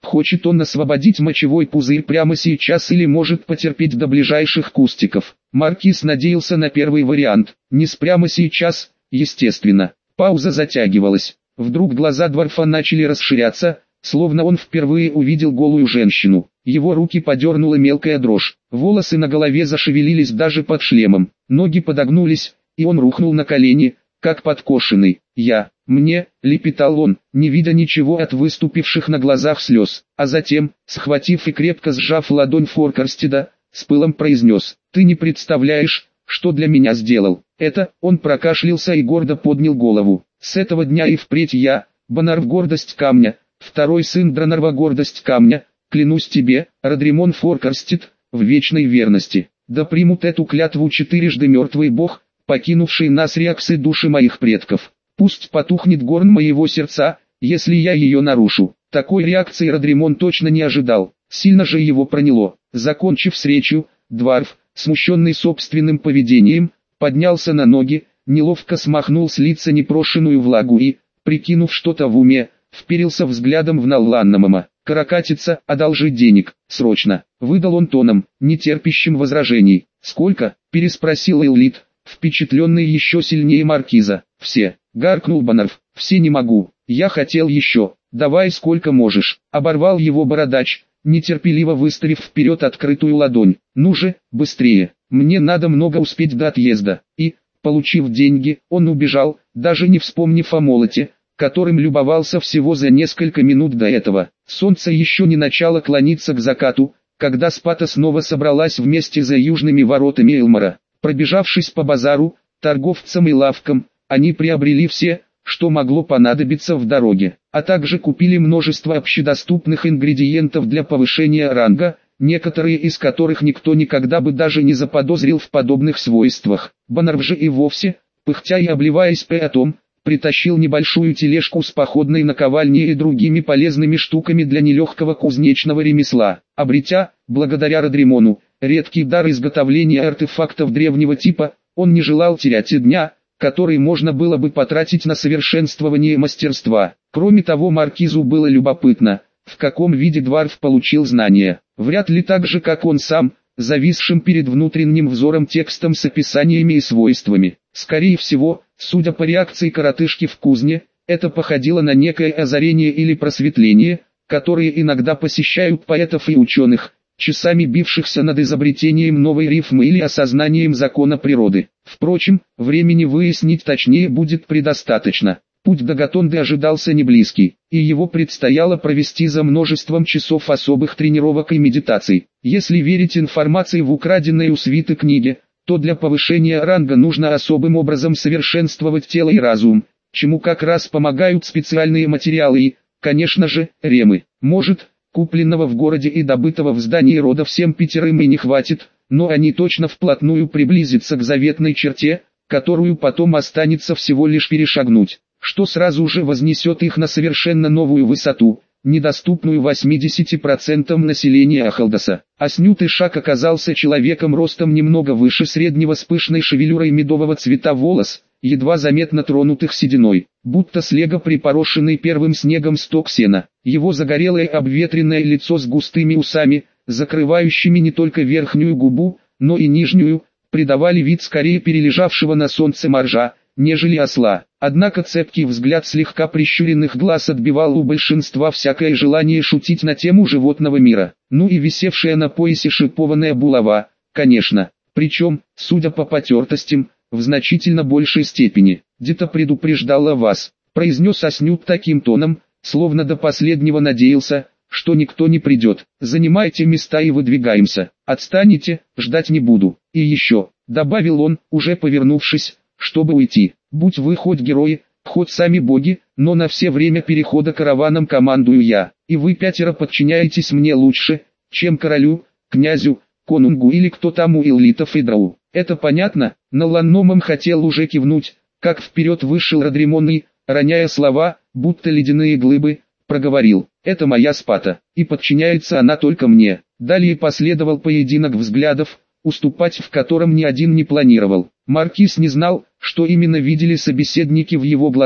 Speaker 1: Хочет он освободить мочевой пузырь прямо сейчас или может потерпеть до ближайших кустиков? Маркиз надеялся на первый вариант. Не с прямо сейчас, естественно. Пауза затягивалась. Вдруг глаза дворфа начали расширяться, словно он впервые увидел голую женщину. Его руки подернула мелкая дрожь. Волосы на голове зашевелились даже под шлемом. Ноги подогнулись, и он рухнул на колени, как подкошенный. «Я, мне», — лепетал он, не видя ничего от выступивших на глазах слез, а затем, схватив и крепко сжав ладонь Форкарстеда, с пылом произнес: «Ты не представляешь, что для меня сделал». Это, он прокашлялся и гордо поднял голову. «С этого дня и впредь я, Бонарв гордость камня, второй сын Дранарва гордость камня, клянусь тебе, Родримон Форкарстед, в вечной верности. Да примут эту клятву четырежды мертвый бог, покинувший нас реаксы души моих предков. Пусть потухнет горн моего сердца, если я ее нарушу». Такой реакции Родримон точно не ожидал. Сильно же его проняло. Закончив с речью, дворф, смущенный собственным поведением, поднялся на ноги, неловко смахнул с лица непрошенную влагу и, прикинув что-то в уме, вперился взглядом в Налланнамама. «Каракатица, одолжи денег, срочно!» — выдал он тоном, не терпящим возражений. «Сколько?» — переспросил Эйлит, впечатленный еще сильнее маркиза. «Все!» — гаркнул Бонарв. «Все не могу, я хотел еще, давай сколько можешь!» — оборвал его бородач, нетерпеливо выставив вперед открытую ладонь. «Ну же, быстрее, мне надо много успеть до отъезда». И, получив деньги, он убежал, даже не вспомнив о молоте, которым любовался всего за несколько минут до этого. Солнце еще не начало клониться к закату, когда Спата снова собралась вместе за южными воротами Элмора. Пробежавшись по базару, торговцам и лавкам, они приобрели все, что могло понадобиться в дороге, а также купили множество общедоступных ингредиентов для повышения ранга, некоторые из которых никто никогда бы даже не заподозрил в подобных свойствах. Бонарв же и вовсе, пыхтя и обливаясь потом, притащил небольшую тележку с походной наковальней и другими полезными штуками для нелегкого кузнечного ремесла. Обретя, благодаря Родримону, редкий дар изготовления артефактов древнего типа, он не желал терять и дня, который можно было бы потратить на совершенствование мастерства. Кроме того, маркизу было любопытно, в каком виде дворф получил знания. Вряд ли так же, как он сам, зависшим перед внутренним взором текстом с описаниями и свойствами. Скорее всего, судя по реакции коротышки в кузне, это походило на некое озарение или просветление, которые иногда посещают поэтов и ученых, часами бившихся над изобретением новой рифмы или осознанием закона природы. Впрочем, времени выяснить точнее будет предостаточно. Путь до Гатонды ожидался неблизкий, и его предстояло провести за множеством часов особых тренировок и медитаций. Если верить информации в украденной у свиты книге, то для повышения ранга нужно особым образом совершенствовать тело и разум, чему как раз помогают специальные материалы и, конечно же, ремы. Может, купленного в городе и добытого в здании рода всем пятерым и не хватит, но они точно вплотную приблизятся к заветной черте, которую потом останется всего лишь перешагнуть, что сразу же вознесет их на совершенно новую высоту, недоступную восьмидесяти процентам населения Ахалдоса. Аснют Ишак оказался человеком ростом немного выше среднего с пышной шевелюрой медового цвета волос, едва заметно тронутых сединой, будто слега припорошенный первым снегом сток сена. Его загорелое обветренное лицо с густыми усами, закрывающими не только верхнюю губу, но и нижнюю, придавали вид скорее перележавшего на солнце моржа, нежели осла. Однако цепкий взгляд слегка прищуренных глаз отбивал у большинства всякое желание шутить на тему животного мира. Ну и висевшая на поясе шипованная булава, конечно, причем, судя по потертостям, в значительно большей степени. «Где-то предупреждала вас», — произнес Аснют таким тоном, словно до последнего надеялся, что никто не придет. «Занимайте места и выдвигаемся. Отстанете, ждать не буду. И еще», — добавил он, уже повернувшись, чтобы уйти. «Будь вы хоть герои, хоть сами боги, но на все время перехода караваном командую я, и вы пятеро подчиняетесь мне лучше, чем королю, князю, конунгу или кто там у Иллитов и Драу. Это понятно?» Налланномам хотел уже кивнуть, как вперед вышел Родримон и, роняя слова, будто ледяные глыбы, проговорил: «Это моя Спата, и подчиняется она только мне». Далее последовал поединок взглядов, уступать в котором ни один не планировал. Маркиз не знал, что именно видели собеседники в его глазах,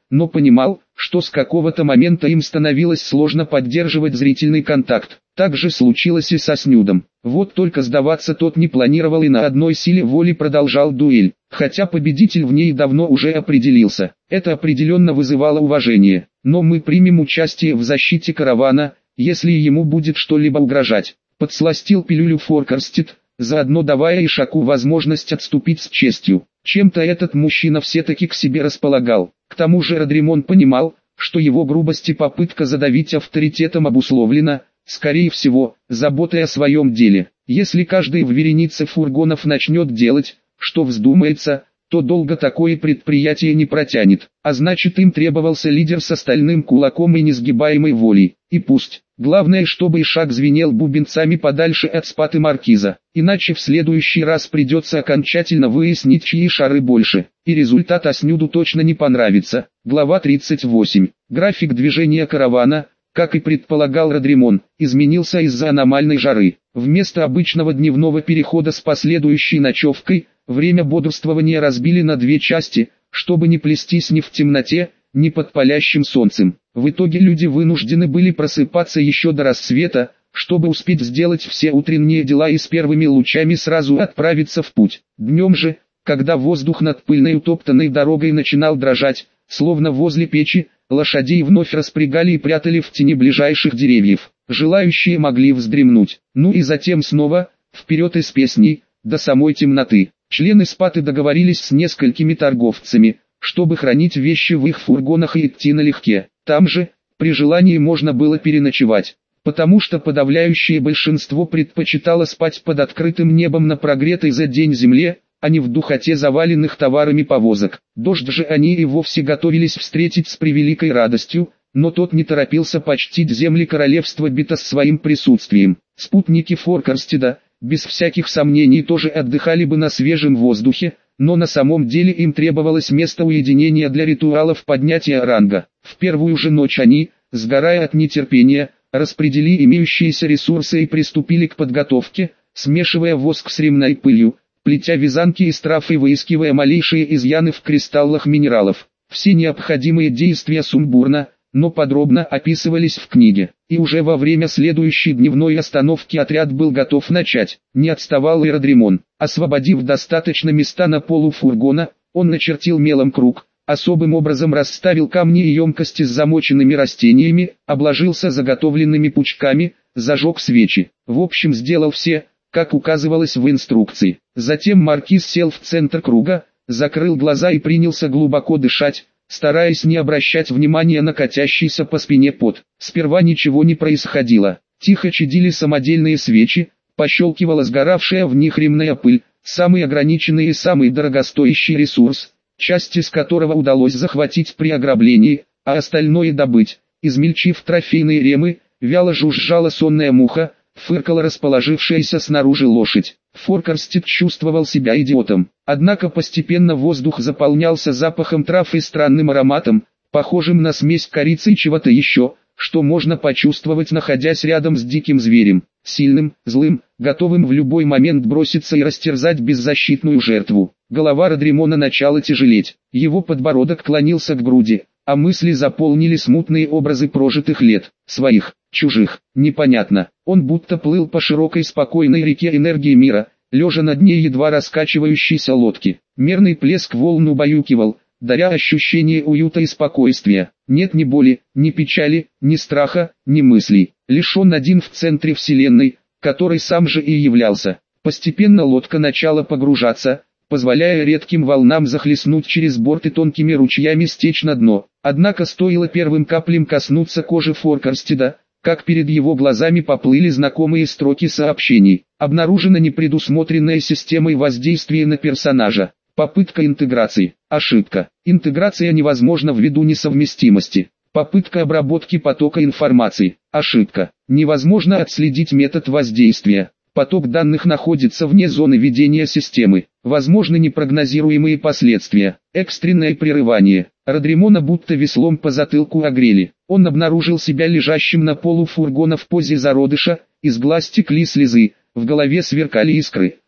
Speaker 1: но понимал, что с какого-то момента им становилось сложно поддерживать зрительный контакт. Так же случилось и со Снюдом. Вот только сдаваться тот не планировал и на одной силе воли продолжал дуэль, хотя победитель в ней давно уже определился. Это определенно вызывало уважение. Но мы примем участие в защите каравана, если ему будет что-либо угрожать. Подсластил пилюлю Форкарстед, заодно давая Ишаку возможность отступить с честью. Чем-то этот мужчина все-таки к себе располагал. К тому же Родримон понимал, что его грубость и попытка задавить авторитетом обусловлена, скорее всего, заботой о своем деле. Если каждый в веренице фургонов начнет делать, что вздумается, то долго такое предприятие не протянет. А значит, им требовался лидер с стальным кулаком и несгибаемой волей. И пусть. Главное, чтобы Ишак звенел бубенцами подальше от Спаты Маркиза. Иначе в следующий раз придется окончательно выяснить, чьи шары больше. И результат Аснюду точно не понравится. Глава тридцать восемь. График движения каравана, как и предполагал Родримон, изменился из-за аномальной жары. Вместо обычного дневного перехода с последующей ночевкой, время бодрствования разбили на две части, чтобы не плестись ни в темноте, ни под палящим солнцем. В итоге люди вынуждены были просыпаться еще до рассвета, чтобы успеть сделать все утренние дела и с первыми лучами сразу отправиться в путь. Днем же, когда воздух над пыльной утоптанной дорогой начинал дрожать, словно возле печи, лошадей вновь распрягали и прятали в тени ближайших деревьев. Желающие могли вздремнуть. Ну и затем снова, вперед из песней, до самой темноты. Члены Спаты договорились с несколькими торговцами, чтобы хранить вещи в их фургонах и идти налегке. Там же, при желании можно было переночевать, потому что подавляющее большинство предпочитало спать под открытым небом на прогретой за день земле, а не в духоте заваленных товарами повозок. Дождь же они и вовсе готовились встретить с превеликой радостью, но тот не торопился почтить земли королевства Битас своим присутствием. Спутники Форкарстеда, без всяких сомнений, тоже отдыхали бы на свежем воздухе, но на самом деле им требовалось место уединения для ритуалов поднятия ранга. В первую же ночь они, сгорая от нетерпения, распределили имеющиеся ресурсы и приступили к подготовке, смешивая воск с ремной пылью, плетя вязанки из трав и выискивая малейшие изъяны в кристаллах минералов. Все необходимые действия сумбурно, но подробно описывались в книге. И уже во время следующей дневной остановки отряд был готов начать. Не отставал и Родримон. Освободив достаточно места на полу фургона, он начертил мелом круг, особым образом расставил камни и емкости с замоченными растениями, обложился заготовленными пучками, зажег свечи. В общем, сделал все, как указывалось в инструкции. Затем маркиз сел в центр круга, закрыл глаза и принялся глубоко дышать, стараясь не обращать внимания на катящийся по спине пот. Сперва ничего не происходило. Тихо чадили самодельные свечи, пощелкивала сгоравшая в них ремная пыль, самый ограниченный и самый дорогостоящий ресурс, часть из которого удалось захватить при ограблении, а остальное добыть. Измельчив трофейные ремы, вяло жужжала сонная муха, фыркала расположившаяся снаружи лошадь. Форкарстед чувствовал себя идиотом. Однако постепенно воздух заполнялся запахом трав и странным ароматом, похожим на смесь корицы и чего-то еще, что можно почувствовать, находясь рядом с диким зверем, сильным, злым, готовым в любой момент броситься и растерзать беззащитную жертву. Голова Родримона начала тяжелеть, его подбородок клонился к груди, а мысли заполнили смутные образы прожитых лет, своих, чужих, непонятно. Он будто плыл по широкой спокойной реке энергии мира, лежа на дне едва раскачивающейся лодки. Мерный плеск волн убаюкивал, даря ощущение уюта и спокойствия. Нет ни боли, ни печали, ни страха, ни мыслей. Лишь он один в центре вселенной, который сам же и являлся. Постепенно лодка начала погружаться, позволяя редким волнам захлестнуть через борт и тонкими ручьями стечь на дно. Однако стоило первым каплям коснуться кожи Форкарстеда, как перед его глазами поплыли знакомые строки сообщений. Обнаружена непредусмотренная системой воздействия на персонажа. Попытка интеграции. Ошибка. Интеграция невозможна ввиду несовместимости. Попытка обработки потока информации. Ошибка. Невозможно отследить метод воздействия. Поток данных находится вне зоны ведения системы. Возможны непрогнозируемые последствия. Экстренное прерывание. Родримона будто веслом по затылку огрели. Он обнаружил себя лежащим на полу фургона в позе зародыша, из глаз текли слезы, в голове сверкали искры,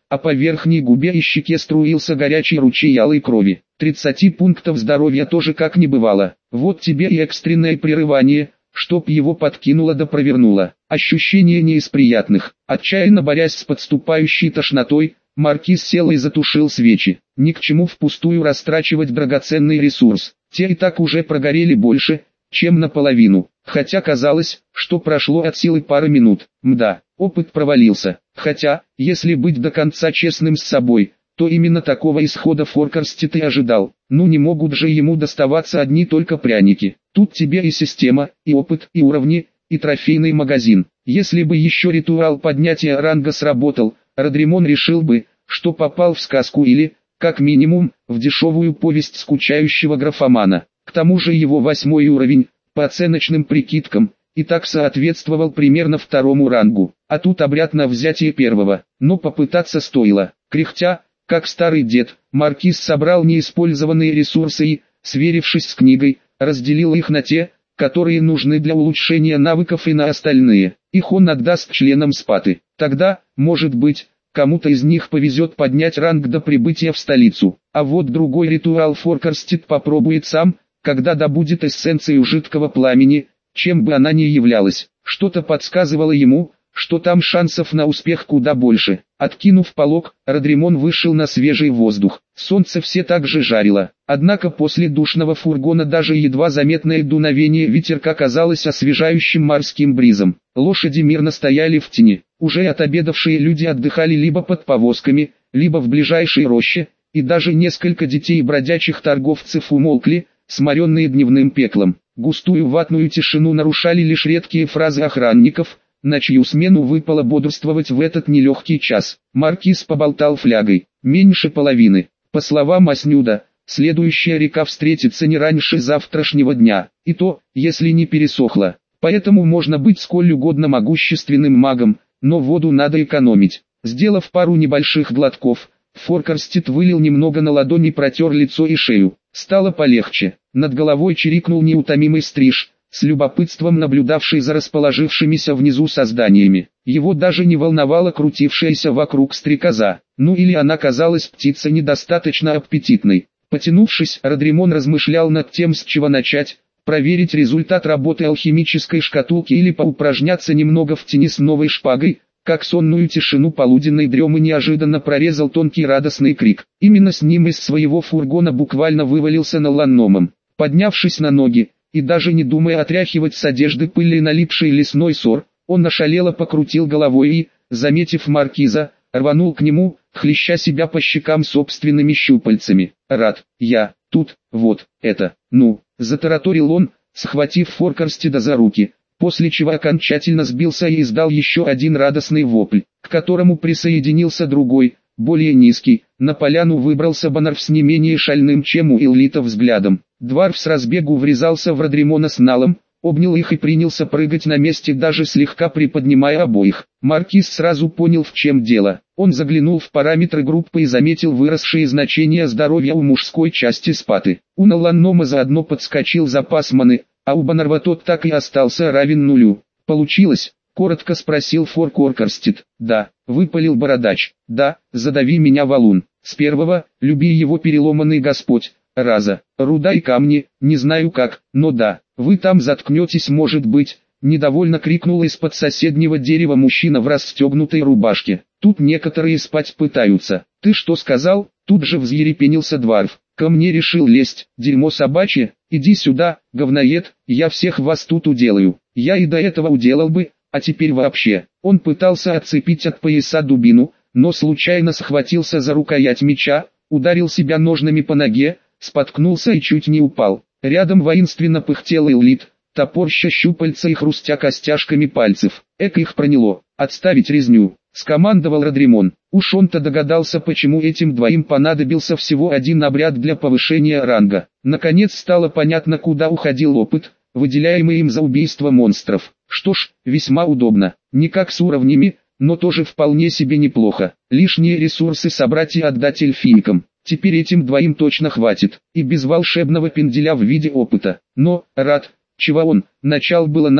Speaker 1: а по верхней губе и щеке струился горячий ручей алой крови. тридцати пунктов здоровья тоже как не бывало. Вот тебе и экстренное прерывание, чтоб его подкинуло да провернуло. Ощущение не из приятных. Отчаянно борясь с подступающей тошнотой, маркиз сел и затушил свечи. Ни к чему впустую растрачивать драгоценный ресурс. Те и так уже прогорели больше, чем наполовину. Хотя казалось, что прошло от силы пары минут. Мда, опыт провалился. Хотя, если быть до конца честным с собой, то именно такого исхода Форкерстит и ожидал. Ну не могут же ему доставаться одни только пряники. Тут тебе и система, и опыт, и уровни, и трофейный магазин. Если бы еще ритуал поднятия ранга сработал, Родримон решил бы, что попал в сказку или, как минимум, в дешевую повесть скучающего графомана. К тому же его восьмой уровень, по оценочным прикидкам, и так соответствовал примерно второму рангу. А тут обряд на взятие первого. Но попытаться стоило. Кряхтя, как старый дед, маркиз собрал неиспользованные ресурсы и, сверившись с книгой, разделил их на те, которые нужны для улучшения навыков, и на остальные. Их он отдаст членам спаты. Тогда, может быть, кому-то из них повезет поднять ранг до прибытия в столицу. А вот другой ритуал Форкерстит попробует сам, когда добудет эссенцию жидкого пламени, чем бы она ни являлась. Что-то подсказывало ему, что там шансов на успех куда больше. Откинув полог, Родримон вышел на свежий воздух. Солнце все так же жарило. Однако после душного фургона даже едва заметное дуновение ветерка казалось освежающим морским бризом. Лошади мирно стояли в тени. Уже отобедавшие люди отдыхали либо под повозками, либо в ближайшей роще, и даже несколько детей бродячих торговцев умолкли, сморенные дневным пеклом. Густую ватную тишину нарушали лишь редкие фразы охранников, на чью смену выпало бодрствовать в этот нелегкий час. Маркиз поболтал флягой. Меньше половины. По словам Аснюда, следующая река встретится не раньше завтрашнего дня. И то, если не пересохла. Поэтому можно быть сколь угодно могущественным магом, но воду надо экономить. Сделав пару небольших глотков, Форкерстит вылил немного на ладони и протер лицо и шею. Стало полегче. Над головой чирикнул неутомимый стриж, с любопытством наблюдавший за расположившимися внизу созданиями. Его даже не волновала крутившаяся вокруг стрекоза. Ну или она казалась птицей недостаточно аппетитной. Потянувшись, Родримон размышлял над тем, с чего начать, проверить результат работы алхимической шкатулки или поупражняться немного в тени с новой шпагой, как сонную тишину полуденной дремы неожиданно прорезал тонкий радостный крик. Именно с ним из своего фургона буквально вывалился Наланномом. Поднявшись на ноги, и даже не думая отряхивать с одежды пыльный налипший лесной сор, он ошалело покрутил головой и, заметив маркиза, рванул к нему, хлеща себя по щекам собственными щупальцами. «Рад, я, тут, вот, это, ну», — затараторил он, схватив Форкерстида за руки, после чего окончательно сбился и издал еще один радостный вопль, к которому присоединился другой, более низкий. На поляну выбрался Баннерф с не менее шальным, чем у Иллита взглядом. Дварф с разбегу врезался в Родримона с налом, обнял их и принялся прыгать на месте, даже слегка приподнимая обоих. Маркиз сразу понял, в чем дело. Он заглянул в параметры группы и заметил выросшие значения здоровья у мужской части спаты. У Наланнома заодно подскочил запас маны, а у Баннерва тот так и остался равен нулю. «Получилось?» — коротко спросил Форкерстит. «Да», — выпалил бородач. «Да, задави меня, валун. С первого, люби его переломанный Господь, раза. Руда и камни, не знаю как, но да. Вы там заткнетесь, может быть», — недовольно крикнул из-под соседнего дерева мужчина в расстегнутой рубашке. «Тут некоторые спать пытаются». «Ты что сказал?» — тут же взъерепенился Дварф. «Ко мне решил лезть, дерьмо собачье, иди сюда, говноед, я всех вас тут уделаю. Я и до этого уделал бы, а теперь вообще». Он пытался отцепить от пояса дубину, но случайно схватился за рукоять меча, ударил себя ножнами по ноге, споткнулся и чуть не упал. Рядом воинственно пыхтел Иллит, топорща щупальца и хрустя костяшками пальцев. Эк их проняло. «Отставить резню», — скомандовал Родримон. Уж он-то догадался, почему этим двоим понадобился всего один обряд для повышения ранга. Наконец стало понятно, куда уходил опыт, выделяемый им за убийство монстров. Что ж, весьма удобно. Не как с уровнями, но тоже вполне себе неплохо. Лишние ресурсы собрать и отдать эльфийкам. Теперь этим двоим точно хватит. И без волшебного пенделя в виде опыта. Но, рад, чего он, начал было Нал,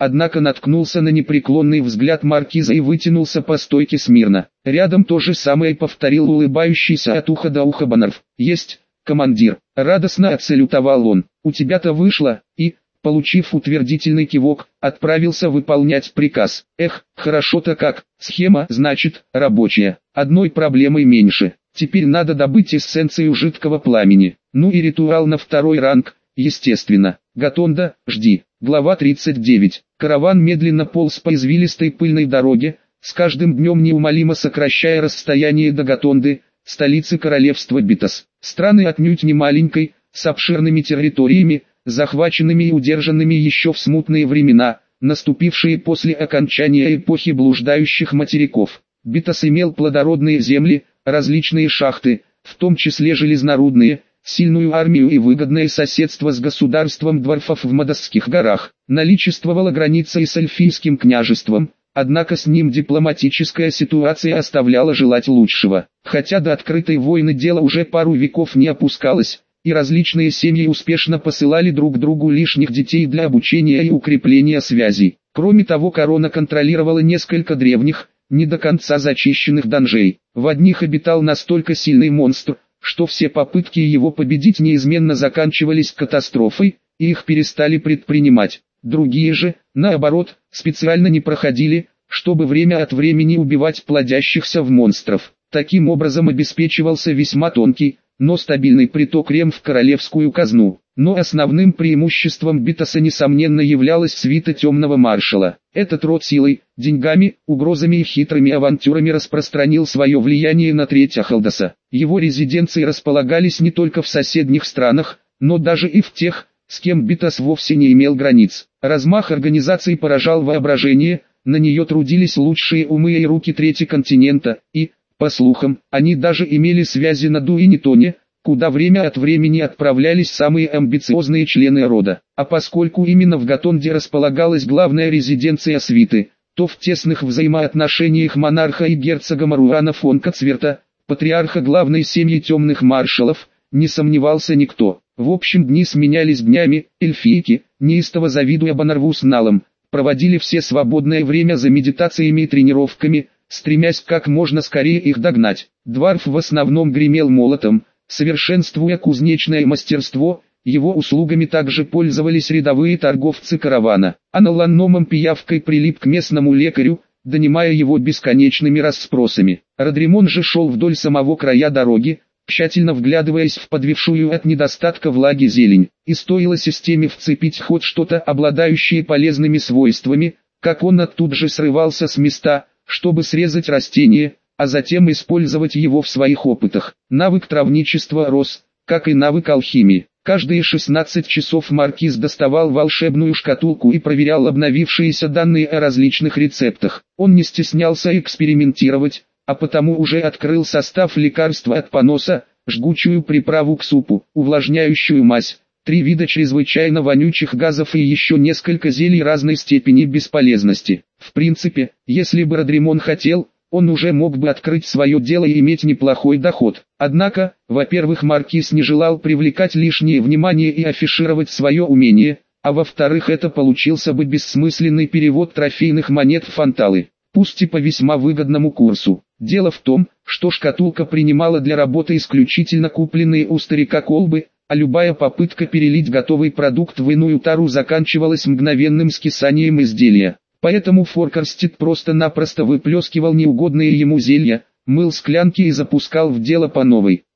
Speaker 1: однако наткнулся на непреклонный взгляд маркиза и вытянулся по стойке смирно. Рядом то же самое повторил улыбающийся от уха до уха Баннерф. «Есть, командир», — радостно отсалютовал он. «У тебя-то вышло», и, получив утвердительный кивок, отправился выполнять приказ. Эх, хорошо-то как, схема, значит, рабочая, одной проблемой меньше. Теперь надо добыть эссенцию жидкого пламени. Ну и ритуал на второй ранг, естественно. Гатонда, жди. Глава тридцать девять. Караван медленно полз по извилистой пыльной дороге, с каждым днем неумолимо сокращая расстояние до Гатонды, столицы королевства Битос. Страны отнюдь не маленькой, с обширными территориями, захваченными и удержанными еще в смутные времена, наступившие после окончания эпохи блуждающих материков. Битос имел плодородные земли, различные шахты, в том числе железнорудные, сильную армию и выгодное соседство с государством дворфов в Мадасских горах. Наличествовала граница и с Эльфийским княжеством, однако с ним дипломатическая ситуация оставляла желать лучшего. Хотя до открытой войны дело уже пару веков не опускалось, и различные семьи успешно посылали друг другу лишних детей для обучения и укрепления связей. Кроме того, корона контролировала несколько древних, не до конца зачищенных данжей. В одних обитал настолько сильный монстр, что все попытки его победить неизменно заканчивались катастрофой, и их перестали предпринимать. Другие же, наоборот, специально не проходили, чтобы время от времени убивать плодящихся в монстров. Таким образом обеспечивался весьма тонкий, но стабильный приток рем в королевскую казну. Но основным преимуществом Битоса несомненно являлась свита Темного Маршала. Этот род силой, деньгами, угрозами и хитрыми авантюрами распространил свое влияние на треть Ахалдоса. Его резиденции располагались не только в соседних странах, но даже и в тех, с кем Битос вовсе не имел границ. Размах организации поражал воображение, на нее трудились лучшие умы и руки трети континента, и, по слухам, они даже имели связи на Дуинитоне, куда время от времени отправлялись самые амбициозные члены рода. А поскольку именно в Гатонде располагалась главная резиденция свиты, то в тесных взаимоотношениях монарха и герцога Маруана фон Кацверта, патриарха главной семьи темных маршалов, не сомневался никто. В общем, дни сменялись днями, эльфийки, неистово завидуя Баннерву с Налом, проводили все свободное время за медитациями и тренировками, стремясь как можно скорее их догнать. Дварф в основном гремел молотом, совершенствуя кузнечное мастерство, его услугами также пользовались рядовые торговцы каравана. А Наланномом пиявкой прилип к местному лекарю, донимая его бесконечными расспросами. Родримон же шел вдоль самого края дороги, тщательно вглядываясь в подвившую от недостатка влаги зелень. И стоило системе вцепить хоть что-то обладающее полезными свойствами, как он оттуда же срывался с места, чтобы срезать растение, а затем использовать его в своих опытах. Навык травничества рос, как и навык алхимии. Каждые шестнадцать часов маркиз доставал волшебную шкатулку и проверял обновившиеся данные о различных рецептах. Он не стеснялся экспериментировать, а потому уже открыл состав лекарства от поноса, жгучую приправу к супу, увлажняющую мазь, три вида чрезвычайно вонючих газов и еще несколько зелий разной степени бесполезности. В принципе, если бы Родримон хотел, он уже мог бы открыть свое дело и иметь неплохой доход. Однако, во-первых, маркиз не желал привлекать лишнее внимание и афишировать свое умение, а во-вторых, это получился бы бессмысленный перевод трофейных монет в фанталы, пусть и по весьма выгодному курсу. Дело в том, что шкатулка принимала для работы исключительно купленные у старика колбы, а любая попытка перелить готовый продукт в иную тару заканчивалась мгновенным скисанием изделия. Поэтому Форкарстед просто-напросто выплескивал неугодные ему зелья, мыл склянки и запускал в дело по новой.